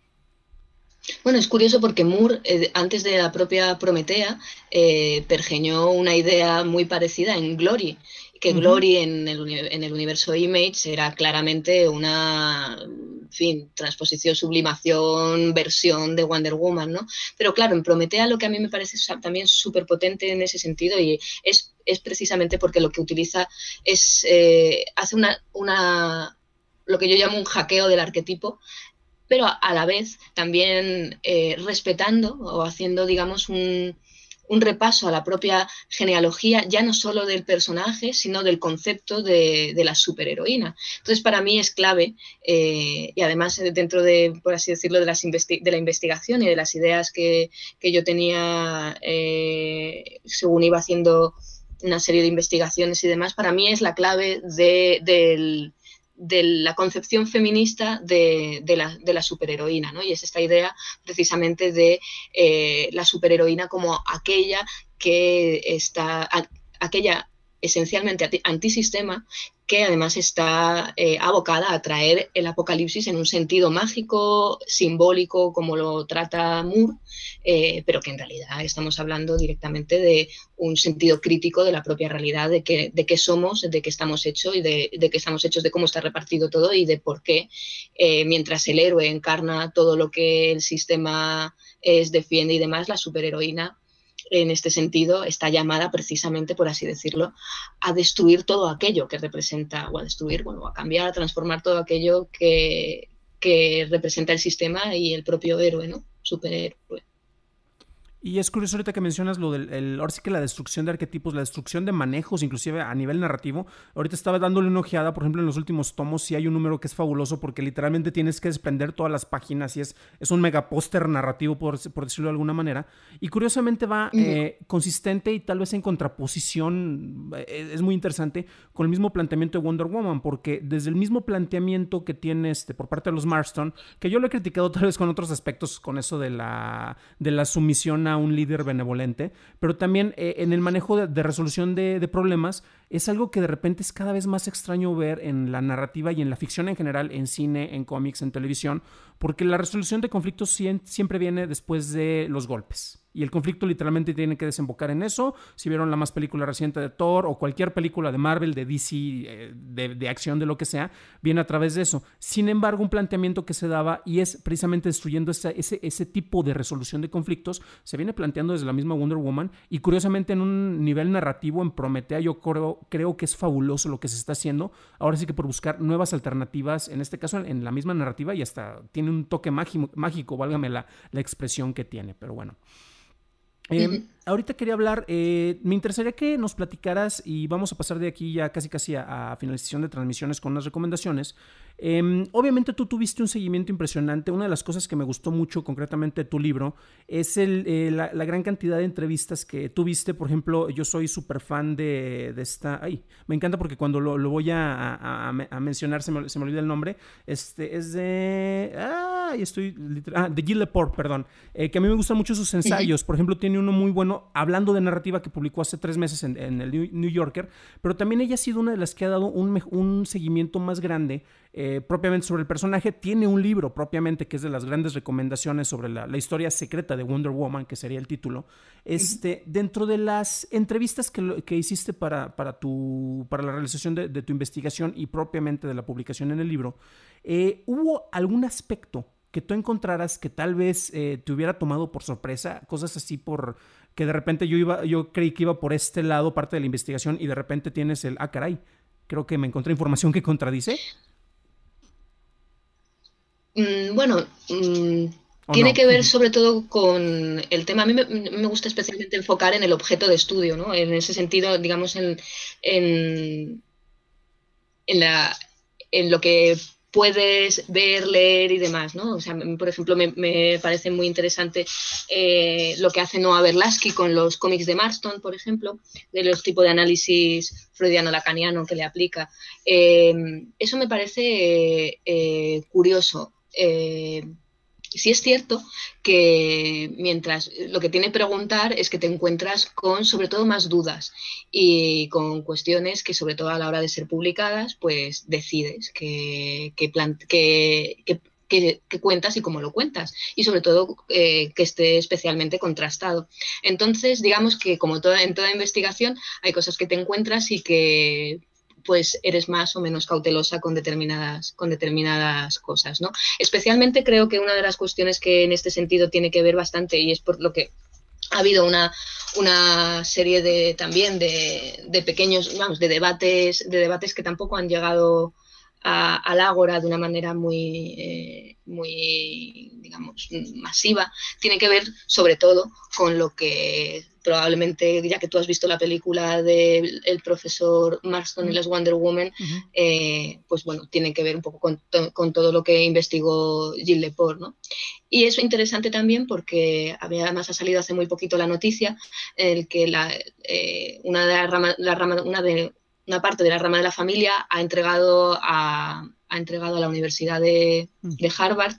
Bueno, es curioso porque Moore, eh, antes de la propia Prometea, eh, pergeñó una idea muy parecida en Glory, que uh-huh. Glory en el, en el universo Image era claramente una, en fin, transposición, sublimación, versión de Wonder Woman, ¿no? Pero claro, en Prometea lo que a mí me parece también súper potente en ese sentido y es, es precisamente porque lo que utiliza es, eh, hace una, una, lo que yo llamo un hackeo del arquetipo, pero a la vez también eh, respetando o haciendo, digamos, un, un repaso a la propia genealogía, ya no solo del personaje, sino del concepto de, de la superheroína. Entonces, para mí es clave, eh, y además dentro de, por así decirlo, de, las investi- de la investigación y de las ideas que, que yo tenía eh, según iba haciendo una serie de investigaciones y demás, para mí es la clave de, del... de la concepción feminista de, de, la, de la superheroína, ¿no? Y es esta idea precisamente de eh, la superheroína como aquella que está, a, aquella esencialmente anti antisistema, que además está eh, abocada a traer el apocalipsis en un sentido mágico, simbólico, como lo trata Moore, eh, pero que en realidad estamos hablando directamente de un sentido crítico de la propia realidad, de qué de qué somos, de qué estamos hechos y de, de qué estamos hechos, de cómo está repartido todo y de por qué, eh, mientras el héroe encarna todo lo que el sistema es, defiende y demás, la superheroína en este sentido está llamada precisamente, por así decirlo, a destruir todo aquello que representa, o a destruir, bueno, a cambiar, a transformar todo aquello que, que representa el sistema y el propio héroe, ¿no? Superhéroe. Y es curioso ahorita que mencionas lo del, el, ahora sí que la destrucción de arquetipos, la destrucción de manejos, inclusive a nivel narrativo. Ahorita estaba dándole una ojeada, por ejemplo, en los últimos tomos sí hay un número que es fabuloso porque literalmente tienes que desprender todas las páginas y es, es un megapóster narrativo, por, por decirlo de alguna manera. Y curiosamente va eh, consistente y tal vez en contraposición, eh, es muy interesante, con el mismo planteamiento de Wonder Woman, porque desde el mismo planteamiento que tiene este, por parte de los Marston, que yo lo he criticado tal vez con otros aspectos, con eso de la, de la sumisión a un líder benevolente, pero también eh, en el manejo de, de resolución de, de problemas es algo que de repente es cada vez más extraño ver en la narrativa y en la ficción en general, en cine, en cómics, en televisión, porque la resolución de conflictos siempre viene después de los golpes. Y el conflicto literalmente tiene que desembocar en eso. Si vieron la más película reciente de Thor o cualquier película de Marvel, de D C, eh, de, de acción, de lo que sea, viene a través de eso. Sin embargo, un planteamiento que se daba y es precisamente destruyendo ese, ese, ese tipo de resolución de conflictos, se viene planteando desde la misma Wonder Woman y curiosamente en un nivel narrativo en Prometea yo creo, creo que es fabuloso lo que se está haciendo. Ahora sí que por buscar nuevas alternativas, en este caso en la misma narrativa y hasta tiene un toque mágico, mágico válgame la, la expresión que tiene, pero bueno. Eh, uh-huh. Ahorita quería hablar, eh, me interesaría que nos platicaras y vamos a pasar de aquí ya casi casi a, a finalización de transmisiones con unas recomendaciones. Eh, obviamente tú tuviste un seguimiento impresionante. Una de las cosas que me gustó mucho concretamente de tu libro es el, eh, la, la gran cantidad de entrevistas que tuviste. Por ejemplo, yo soy súper fan de, de esta... Ay, me encanta porque cuando lo, lo voy a, a, a mencionar se me, se me olvida el nombre. Este es de... Ay, estoy... Literal, ah, de Jill Lepore, perdón. Eh, que a mí me gustan mucho sus ensayos. Por ejemplo, tiene uno muy bueno hablando de narrativa que publicó hace tres meses en, en el New Yorker. Pero también ella ha sido una de las que ha dado un, un seguimiento más grande Eh, propiamente sobre el personaje. Tiene un libro propiamente que es de las grandes recomendaciones sobre la, la historia secreta de Wonder Woman, que sería el título. Este, uh-huh. Dentro de las entrevistas que, lo, que hiciste para, para, tu, para la realización de, de tu investigación y propiamente de la publicación en el libro, eh, ¿hubo algún aspecto que tú encontraras que tal vez eh, te hubiera tomado por sorpresa? Cosas así por que de repente yo, iba, yo creí que iba por este lado, parte de la investigación, y de repente tienes el, ah, caray, creo que me encontré información que contradice. Mm, bueno, mm, tiene no? que ver sobre todo con el tema. A mí me, me gusta especialmente enfocar en el objeto de estudio, ¿no? En ese sentido, digamos, en, en, en, la, en lo que puedes ver, leer y demás, ¿no? O sea, por ejemplo, me, me parece muy interesante eh, lo que hace Noah Berlaski con los cómics de Marston, por ejemplo, de los tipos de análisis freudiano-lacaniano que le aplica. Eh, eso me parece eh, curioso. Eh, sí es cierto que mientras lo que tiene preguntar es que te encuentras con sobre todo más dudas y con cuestiones que sobre todo a la hora de ser publicadas pues decides que, que, plan, que, que Que, que cuentas y cómo lo cuentas y sobre todo eh, que esté especialmente contrastado. Entonces digamos que como toda, en toda investigación hay cosas que te encuentras y que pues eres más o menos cautelosa con determinadas, con determinadas cosas, ¿no? Especialmente creo que una de las cuestiones que en este sentido tiene que ver bastante y es por lo que ha habido una, una serie de también de, de pequeños, vamos, de debates, de debates que tampoco han llegado a, al ágora de una manera muy, eh, muy, digamos, masiva, tiene que ver sobre todo con lo que probablemente, ya que tú has visto la película del de profesor Marston y las Wonder Woman, uh-huh. eh, pues bueno, tiene que ver un poco con, to con todo lo que investigó Jill Lepore, ¿no? Y es interesante también porque además ha salido hace muy poquito la noticia en el que la, eh, una, de la rama, la rama, una, de, una parte de la rama de la familia ha entregado a, ha entregado a la Universidad de, de Harvard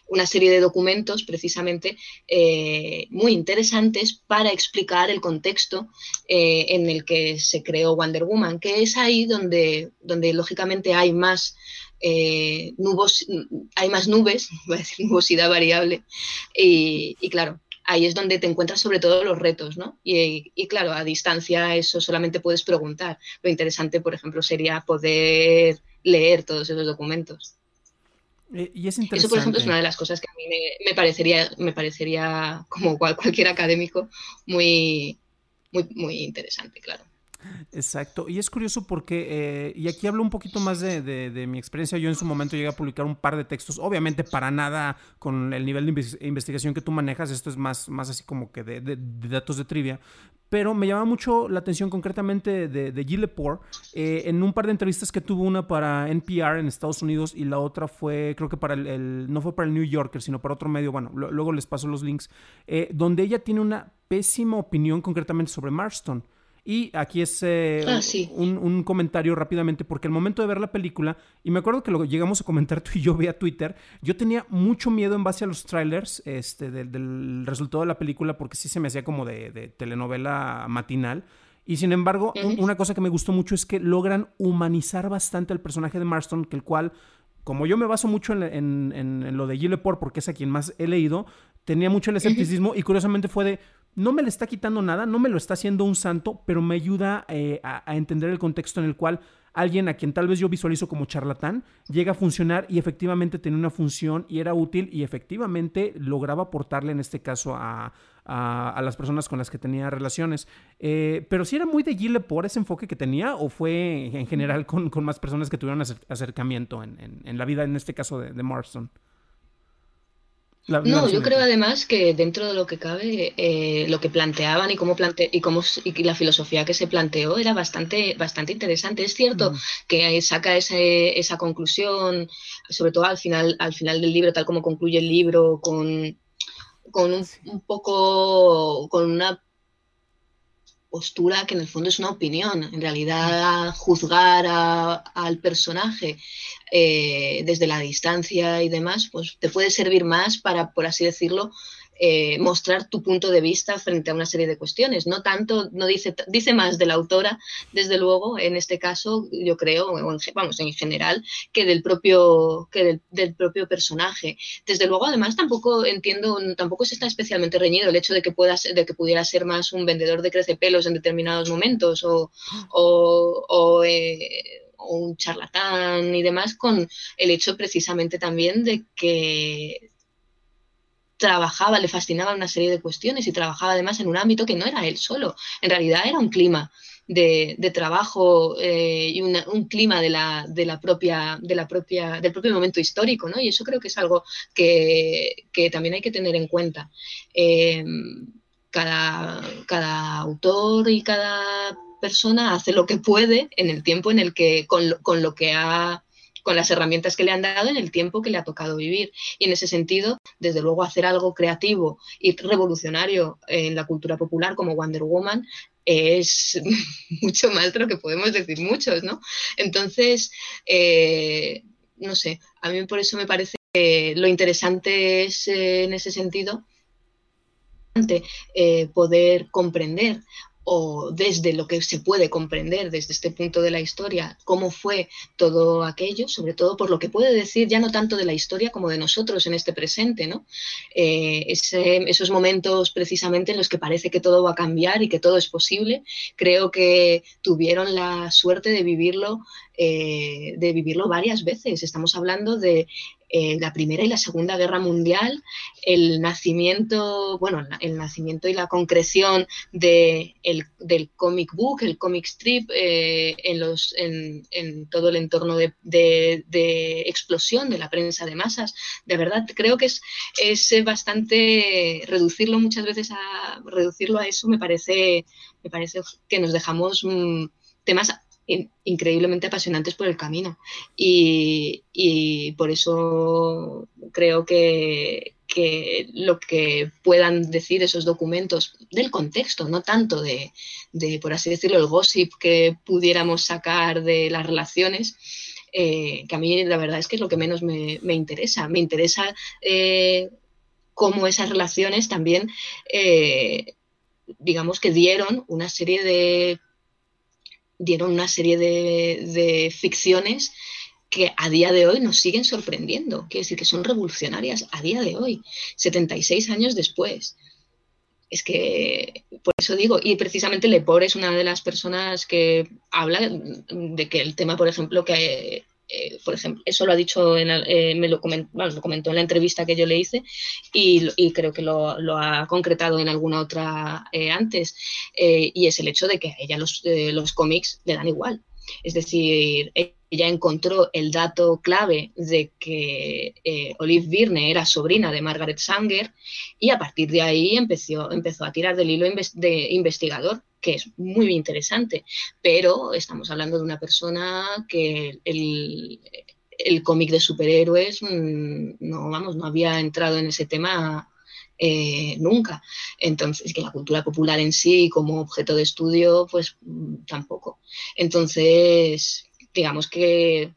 una serie de documentos precisamente eh, muy interesantes para explicar el contexto eh, en el que se creó Wonder Woman, que es ahí donde, donde lógicamente hay más eh, nubos, hay más nubes, voy a decir nubosidad variable, y, y claro, ahí es donde te encuentras sobre todo los retos, ¿no? Y, y, claro, a distancia eso solamente puedes preguntar. Lo interesante, por ejemplo, sería poder leer todos esos documentos. Eh, y es Eso, por ejemplo, es interesante. una de las cosas que a mí me, me parecería, me parecería, como cual, cualquier académico, muy, muy, muy interesante, claro. Exacto, y es curioso porque, eh, y aquí hablo un poquito más de, de, de, mi experiencia, yo en su momento llegué a publicar un par de textos, obviamente para nada con el nivel de investigación que tú manejas, esto es más, más así como que de, de, de datos de trivia, pero me llama mucho la atención concretamente de, de Guy Lepore, eh, en un par de entrevistas que tuvo, una para N P R en Estados Unidos y la otra fue, creo que para el, el no fue para el New Yorker, sino para otro medio, bueno, lo, luego les paso los links, eh, donde ella tiene una pésima opinión concretamente sobre Marston. Y aquí es eh, Ah, sí. un, un, comentario rápidamente, porque al momento de ver la película, y me acuerdo que lo llegamos a comentar tú y yo vía Twitter, yo tenía mucho miedo en base a los trailers este, del, del resultado de la película, porque sí se me hacía como de, de telenovela matinal. Y sin embargo, uh-huh. una cosa que me gustó mucho es que logran humanizar bastante al personaje de Marston, que el cual, como yo me baso mucho en, en, en, en lo de Guy Lepore, porque es a quien más he leído, tenía mucho el escepticismo uh-huh. y curiosamente fue de, no me le está quitando nada, no me lo está haciendo un santo, pero me ayuda eh, a, a entender el contexto en el cual alguien a quien tal vez yo visualizo como charlatán llega a funcionar y efectivamente tenía una función y era útil y efectivamente lograba aportarle en este caso a, a, a las personas con las que tenía relaciones. Eh, pero si era muy de Guy Lepore ese enfoque que tenía o fue en general con, con más personas que tuvieron acercamiento en, en, en la vida, en este caso de, de Marston. La, la no, yo creo además que dentro de lo que cabe, eh, lo que planteaban y cómo, plante y cómo y la filosofía que se planteó era bastante, bastante interesante. Es cierto mm. que saca ese, esa conclusión, sobre todo al final, al final del libro, tal como concluye el libro, con, con un, sí. un poco, con una postura que en el fondo es una opinión. En realidad, juzgar a, al personaje eh, desde la distancia y demás, pues te puede servir más para, por así decirlo, eh, mostrar tu punto de vista frente a una serie de cuestiones. No tanto, no dice, dice más de la autora, desde luego, en este caso, yo creo, vamos, en general, que del propio, que del, del propio personaje. Desde luego, además, tampoco entiendo, tampoco se está especialmente reñido el hecho de que, pueda, de que pudiera ser más un vendedor de crecepelos en determinados momentos o, o, o eh, o un charlatán y demás, con el hecho precisamente también de que trabajaba, le fascinaban una serie de cuestiones y trabajaba además en un ámbito que no era él solo, en realidad era un clima de, de trabajo eh, y una, un clima de la, de la propia, de la propia, del propio momento histórico, ¿no? Y eso creo que es algo que, que también hay que tener en cuenta. Eh, cada, cada autor y cada persona hace lo que puede en el tiempo en el que, con lo, con lo que ha con las herramientas que le han dado en el tiempo que le ha tocado vivir. Y en ese sentido, desde luego, hacer algo creativo y revolucionario en la cultura popular como Wonder Woman es mucho más de lo que podemos decir muchos, ¿no? Entonces, eh, no sé, a mí por eso me parece que lo interesante es, eh, en ese sentido, eh, poder comprender o desde lo que se puede comprender desde este punto de la historia, cómo fue todo aquello, sobre todo por lo que puede decir ya no tanto de la historia como de nosotros en este presente, ¿no? Eh, ese, esos momentos precisamente en los que parece que todo va a cambiar y que todo es posible, creo que tuvieron la suerte de vivirlo, eh, de vivirlo varias veces. Estamos hablando de Eh, la Primera y la Segunda Guerra Mundial, el nacimiento, bueno, el nacimiento y la concreción de el, del comic book, el comic strip, eh, en, los, en, en todo el entorno de, de, de explosión de la prensa de masas. De verdad, creo que es, es bastante reducirlo muchas veces a reducirlo a eso, me parece, me parece que nos dejamos mmm, temas increíblemente apasionantes por el camino y, y por eso creo que, que lo que puedan decir esos documentos del contexto, no tanto de, de, por así decirlo, el gossip que pudiéramos sacar de las relaciones, eh, que a mí la verdad es que es lo que menos me, me interesa. Me interesa eh, cómo esas relaciones también, eh, digamos que dieron una serie de, dieron una serie de, de ficciones que a día de hoy nos siguen sorprendiendo. Quiere decir que son revolucionarias a día de hoy, setenta y seis años después. Es que, por eso digo, y precisamente Lepore es una de las personas que habla de que el tema, por ejemplo, que, eh, por ejemplo, eso lo ha dicho, en, eh, me lo, coment, bueno, lo comentó en la entrevista que yo le hice y, y creo que lo, lo ha concretado en alguna otra eh, antes, eh, y es el hecho de que a ella los, eh, los cómics le dan igual. Es decir, ella encontró el dato clave de que eh, Olive Byrne era sobrina de Margaret Sanger y a partir de ahí empezó, empezó a tirar del hilo de investigador, que es muy interesante, pero estamos hablando de una persona que el, el cómic de superhéroes no, vamos, no había entrado en ese tema Eh, nunca. Entonces, que la cultura popular en sí como objeto de estudio, pues tampoco. Entonces, digamos que,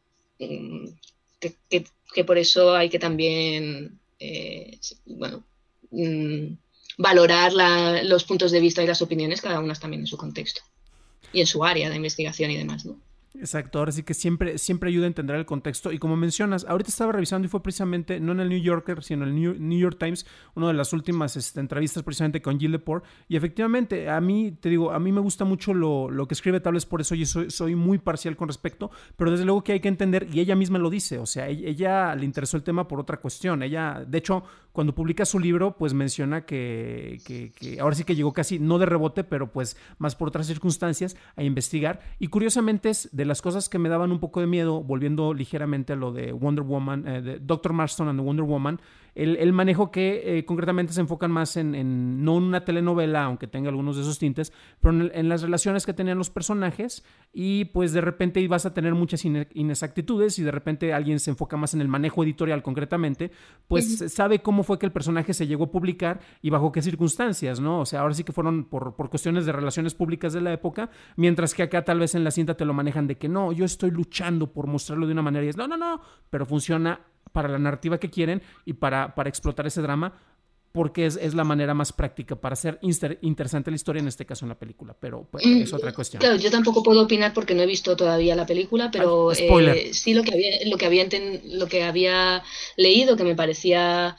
que, que, que por eso hay que también, eh, bueno, mmm, valorar la, los puntos de vista y las opiniones, cada una también en su contexto y en su área de investigación y demás, ¿no? Exacto, ahora sí que siempre, siempre ayuda a entender el contexto y como mencionas, ahorita estaba revisando y fue precisamente, no en el New Yorker, sino en el New, New York Times, una de las últimas este, entrevistas precisamente con Jill Lepore y efectivamente, a mí, te digo, a mí me gusta mucho lo, lo que escribe, tal vez por eso yo soy, soy muy parcial con respecto, pero desde luego que hay que entender, y ella misma lo dice, o sea, ella, ella le interesó el tema por otra cuestión, ella, de hecho, cuando publica su libro, pues menciona que, que, que ahora sí que llegó casi, no de rebote, pero pues más por otras circunstancias, a investigar, y curiosamente es de las cosas que me daban un poco de miedo, volviendo ligeramente a lo de Wonder Woman, eh, de doctor Marston and the Wonder Woman, el, el manejo que eh, concretamente se enfocan más en, en, no en una telenovela, aunque tenga algunos de esos tintes, pero en, en las relaciones que tenían los personajes y pues de repente vas a tener muchas inexactitudes y de repente alguien se enfoca más en el manejo editorial concretamente, pues uh-huh. sabe cómo fue que el personaje se llegó a publicar y bajo qué circunstancias, ¿no? O sea, ahora sí que fueron por, por cuestiones de relaciones públicas de la época, mientras que acá tal vez en la cinta te lo manejan de que no, yo estoy luchando por mostrarlo de una manera y es no, no, no, pero funciona para la narrativa que quieren y para, para explotar ese drama porque es, es la manera más práctica para hacer inter, interesante la historia, en este caso en la película, pero pues, es otra cuestión. Claro, yo tampoco puedo opinar porque no he visto todavía la película, pero Ay, spoiler. Eh, sí lo que había, lo que había, lo que había leído que me parecía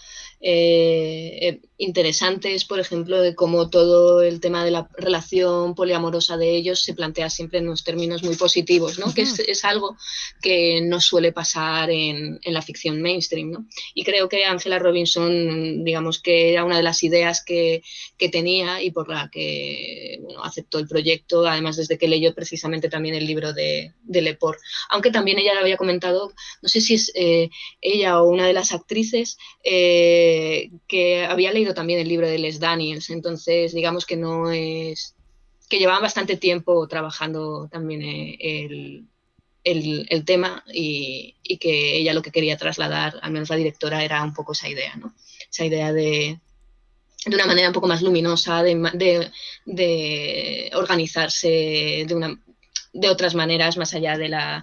eh, interesante es, por ejemplo, de cómo todo el tema de la relación poliamorosa de ellos se plantea siempre en unos términos muy positivos, ¿no? Uh-huh. Que es, es algo que no suele pasar en, en la ficción mainstream, ¿no? Y creo que Angela Robinson, digamos que era una de las ideas que, que tenía y por la que bueno, aceptó el proyecto, además desde que leyó precisamente también el libro de, de Lepore. Aunque también ella lo había comentado, no sé si es eh, ella o una de las actrices eh, que había leído también el libro de Les Daniels, entonces digamos que no es... que llevaban bastante tiempo trabajando también el, el, el tema y, y que ella lo que quería trasladar, al menos la directora, era un poco esa idea, ¿no? Esa idea de, de una manera un poco más luminosa, de, de, de organizarse de, una, de otras maneras más allá de la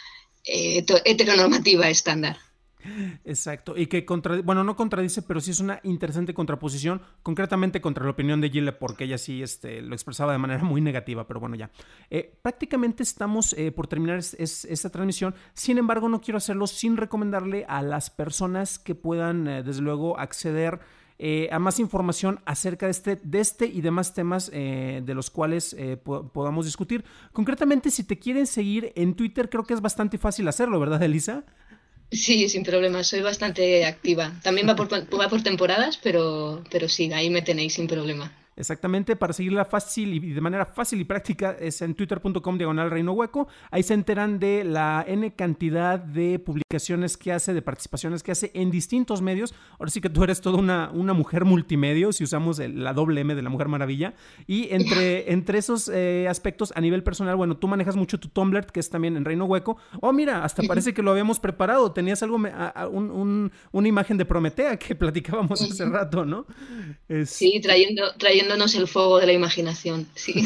eh, heteronormativa estándar. Exacto, y que contra, bueno, no contradice, pero sí es una interesante contraposición, concretamente contra la opinión de Jill, porque ella sí este, lo expresaba de manera muy negativa, pero bueno, ya. Eh, prácticamente estamos eh, por terminar es, es, esta transmisión, sin embargo, no quiero hacerlo sin recomendarle a las personas que puedan, eh, desde luego, acceder Eh, a más información acerca de este, de este y demás temas eh, de los cuales eh, po- podamos discutir. Concretamente, si te quieren seguir en Twitter, creo que es bastante fácil hacerlo, ¿verdad, Elisa? Sí, sin problema, soy bastante activa. También va por, va por temporadas, pero, pero sí, ahí me tenéis sin problema. Exactamente, para seguirla fácil y de manera fácil y práctica es en twitter punto com diagonal Reino Hueco. Ahí se enteran de la N cantidad de publicaciones que hace, de participaciones que hace en distintos medios. Ahora sí que tú eres toda una, una mujer multimedia, si usamos el, la doble M de la Mujer Maravilla. Y entre, entre esos eh, aspectos a nivel personal, bueno, tú manejas mucho tu Tumblr, que es también en Reino Hueco. Oh, mira, hasta parece que lo habíamos preparado. Tenías algo, a, a, un, un, una imagen de Prometea que platicábamos hace rato, ¿no? Es... Sí, trayendo, trayendo encendiéndonos el fuego de la imaginación, sí.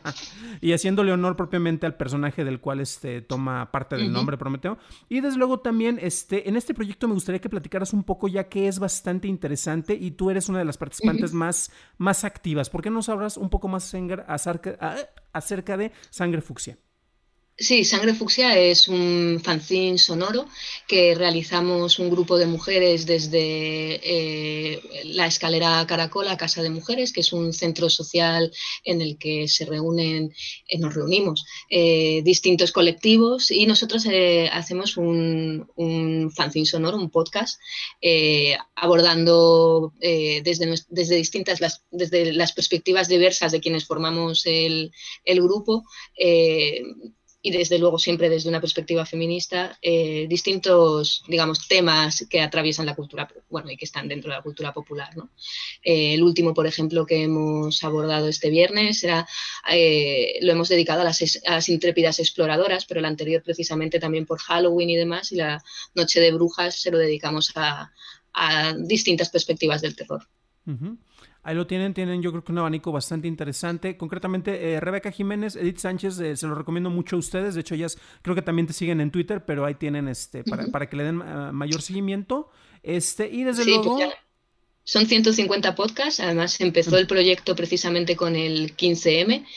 Y haciéndole honor propiamente al personaje del cual este, toma parte del uh-huh. nombre, Prometeo. Y desde luego también este, en este proyecto me gustaría que platicaras un poco, ya que es bastante interesante y tú eres una de las participantes uh-huh. más, más activas. ¿Por qué no nos hablas un poco más acerca, acerca de Sangre Fucsia? Sí, Sangre Fucsia es un fanzine sonoro que realizamos un grupo de mujeres desde eh, la escalera Caracola, Casa de Mujeres, que es un centro social en el que se reúnen, eh, nos reunimos eh, distintos colectivos, y nosotros eh, hacemos un, un fanzine sonoro, un podcast, eh, abordando eh, desde, desde distintas, las, desde las perspectivas diversas de quienes formamos el, el grupo, eh, y desde luego siempre desde una perspectiva feminista, eh, distintos, digamos, temas que atraviesan la cultura, bueno, y que están dentro de la cultura popular, ¿no? Eh, el último, por ejemplo, que hemos abordado este viernes, era, eh, lo hemos dedicado a las, a las intrépidas exploradoras, pero el anterior precisamente también por Halloween y demás, y la Noche de Brujas se lo dedicamos a, a distintas perspectivas del terror. Uh-huh. Ahí lo tienen, tienen yo creo que un abanico bastante interesante. Concretamente, eh, Rebeca Jiménez, Edith Sánchez, eh, se lo recomiendo mucho a ustedes. De hecho, ellas creo que también te siguen en Twitter, pero ahí tienen este para, uh-huh. para que le den uh, mayor seguimiento. Este, y desde sí, luego... Pues son ciento cincuenta podcasts, además empezó el proyecto precisamente con el quince eme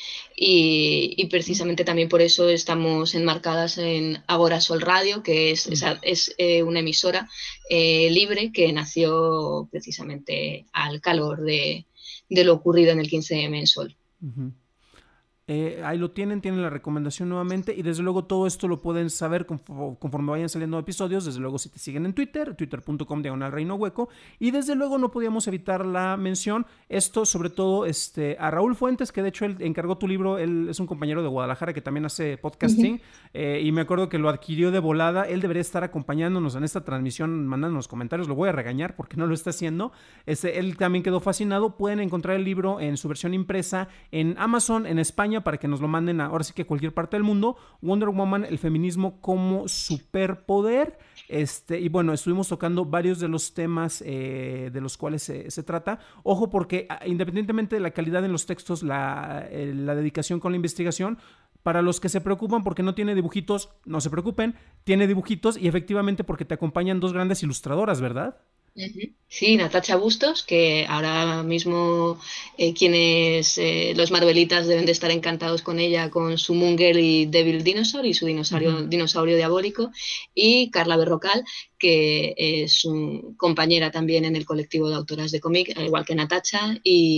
y, y precisamente también por eso estamos enmarcadas en Agora Sol Radio, que es, es, es eh, una emisora eh, libre que nació precisamente al calor de, de lo ocurrido en el quince eme en Sol. Uh-huh. Eh, ahí lo tienen, tienen la recomendación nuevamente y desde luego todo esto lo pueden saber conforme vayan saliendo episodios, desde luego si te siguen en Twitter, twitter punto com diagonal Reino Hueco, y desde luego no podíamos evitar la mención, esto sobre todo este, a Raúl Fuentes, que de hecho él encargó tu libro, él es un compañero de Guadalajara que también hace podcasting, uh-huh. eh, y me acuerdo que lo adquirió de volada, él debería estar acompañándonos en esta transmisión, mandándonos comentarios, lo voy a regañar porque no lo está haciendo, este, él también quedó fascinado, pueden encontrar el libro en su versión impresa en Amazon, en España, para que nos lo manden a, ahora sí que a cualquier parte del mundo, Wonder Woman, el feminismo como superpoder, este, y bueno, estuvimos tocando varios de los temas eh, de los cuales se, se trata, ojo porque independientemente de la calidad en los textos, la, eh, la dedicación con la investigación, para los que se preocupan porque no tiene dibujitos, no se preocupen, tiene dibujitos y efectivamente porque te acompañan dos grandes ilustradoras, ¿verdad? Sí, Natacha Bustos, que ahora mismo eh, quienes eh, los Marvelitas deben de estar encantados con ella, con su Moon Girl y Devil Dinosaur y su dinosaurio, uh-huh. dinosaurio diabólico, y Carla Berrocal, que es un, compañera también en el colectivo de autoras de cómic, igual que Natacha,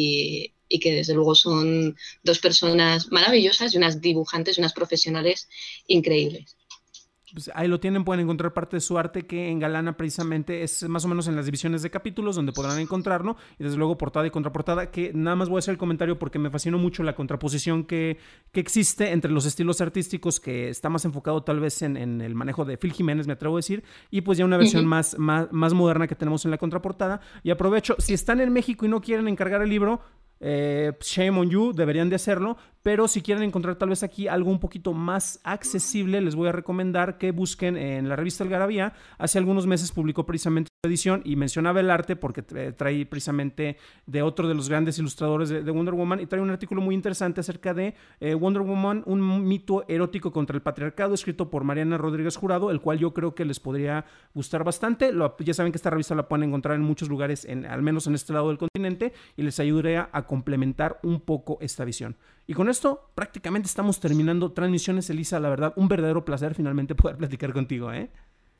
y, y que desde luego son dos personas maravillosas y unas dibujantes, unas profesionales increíbles. Pues ahí lo tienen, pueden encontrar parte de su arte que engalana precisamente, es más o menos en las divisiones de capítulos donde podrán encontrarlo, y desde luego portada y contraportada, que nada más voy a hacer el comentario porque me fascinó mucho la contraposición que, que existe entre los estilos artísticos, que está más enfocado tal vez en, en el manejo de Phil Jiménez, me atrevo a decir, y pues ya una versión uh-huh. más, más, más moderna que tenemos en la contraportada. Y aprovecho, si están en México y no quieren encargar el libro, Eh, shame on you, deberían de hacerlo, pero si quieren encontrar tal vez aquí algo un poquito más accesible, les voy a recomendar que busquen en la revista Algarabía. Hace algunos meses publicó precisamente esta edición y mencionaba el arte porque trae precisamente de otro de los grandes ilustradores de, de Wonder Woman, y trae un artículo muy interesante acerca de eh, Wonder Woman, un mito erótico contra el patriarcado, escrito por Mariana Rodríguez Jurado, el cual yo creo que les podría gustar bastante. Lo, ya saben que esta revista la pueden encontrar en muchos lugares, en, al menos en este lado del continente, y les ayudaría a complementar un poco esta visión. Y con esto prácticamente estamos terminando transmisiones, Elisa, la verdad, un verdadero placer finalmente poder platicar contigo, ¿eh?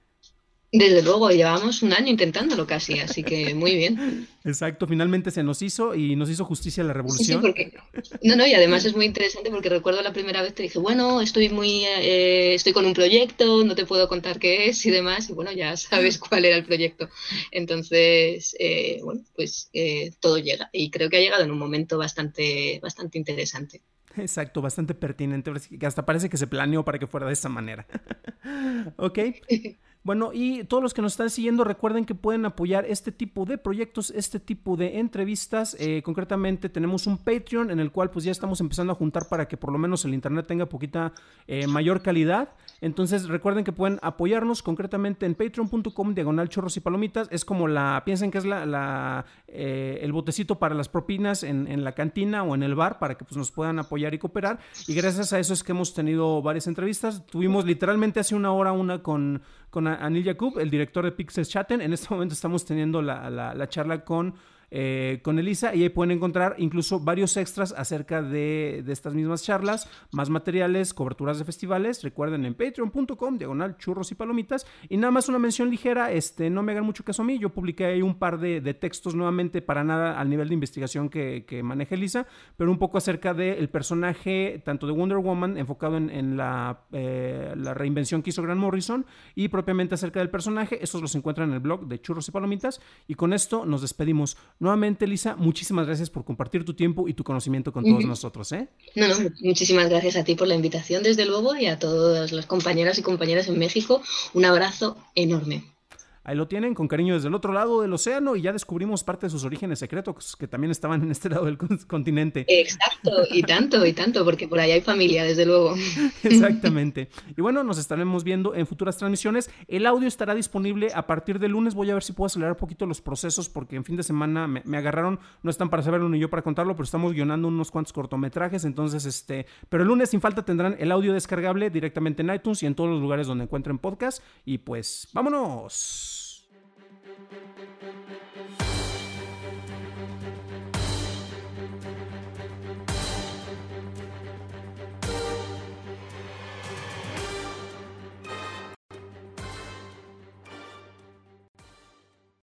Desde luego, llevamos un año intentándolo casi, así que muy bien. Exacto, finalmente se nos hizo y nos hizo justicia la revolución. Sí, sí, porque... No, no, y además es muy interesante porque recuerdo la primera vez te dije, bueno, estoy muy, eh, estoy con un proyecto, no te puedo contar qué es y demás, y bueno, ya sabes cuál era el proyecto. Entonces, eh, bueno, pues eh, todo llega, y creo que ha llegado en un momento bastante, bastante interesante. Exacto, bastante pertinente, que hasta parece que se planeó para que fuera de esa manera. Ok, Bueno, y todos los que nos están siguiendo, recuerden que pueden apoyar este tipo de proyectos, este tipo de entrevistas. Eh, concretamente tenemos un Patreon en el cual pues ya estamos empezando a juntar para que por lo menos el internet tenga poquita eh, mayor calidad. Entonces recuerden que pueden apoyarnos concretamente en patreon punto com diagonal churros y palomitas. Es como la, piensen que es la, la eh, el botecito para las propinas en, en la cantina o en el bar para que pues nos puedan apoyar y cooperar. Y gracias a eso es que hemos tenido varias entrevistas. Tuvimos literalmente hace una hora una con... con Anil Yakub, el director de Pixel Chatten. En este momento estamos teniendo la, la, la charla con, eh, con Elisa y ahí pueden encontrar incluso varios extras acerca de, de estas mismas charlas, más materiales, coberturas de festivales. Recuerden en patreon punto com diagonal churros y palomitas. Y nada más una mención ligera, este, no me hagan mucho caso a mí, yo publiqué ahí un par de, de textos nuevamente, para nada al nivel de investigación que, que maneja Elisa, pero un poco acerca del personaje tanto de Wonder Woman, enfocado en, en la, eh, la reinvención que hizo Grant Morrison, y propiamente acerca del personaje. Estos los encuentran en el blog de Churros y Palomitas. Y con esto nos despedimos. Nuevamente, Elisa, muchísimas gracias por compartir tu tiempo y tu conocimiento con todos uh-huh. nosotros, ¿eh? No, no, muchísimas gracias a ti por la invitación, desde luego, y a todas las compañeras y compañeras en México. Un abrazo enorme. Ahí lo tienen, con cariño desde el otro lado del océano, y ya descubrimos parte de sus orígenes secretos, que también estaban en este lado del continente. Exacto, y tanto, y tanto, porque por allá hay familia, desde luego. Exactamente. Y bueno, nos estaremos viendo en futuras transmisiones. El audio estará disponible a partir del lunes. Voy a ver si puedo acelerar un poquito los procesos, porque en fin de semana me, me agarraron, no están para saberlo ni yo para contarlo, pero estamos guionando unos cuantos cortometrajes, entonces, este, pero el lunes sin falta tendrán el audio descargable directamente en iTunes y en todos los lugares donde encuentren podcast. Y pues, ¡vámonos!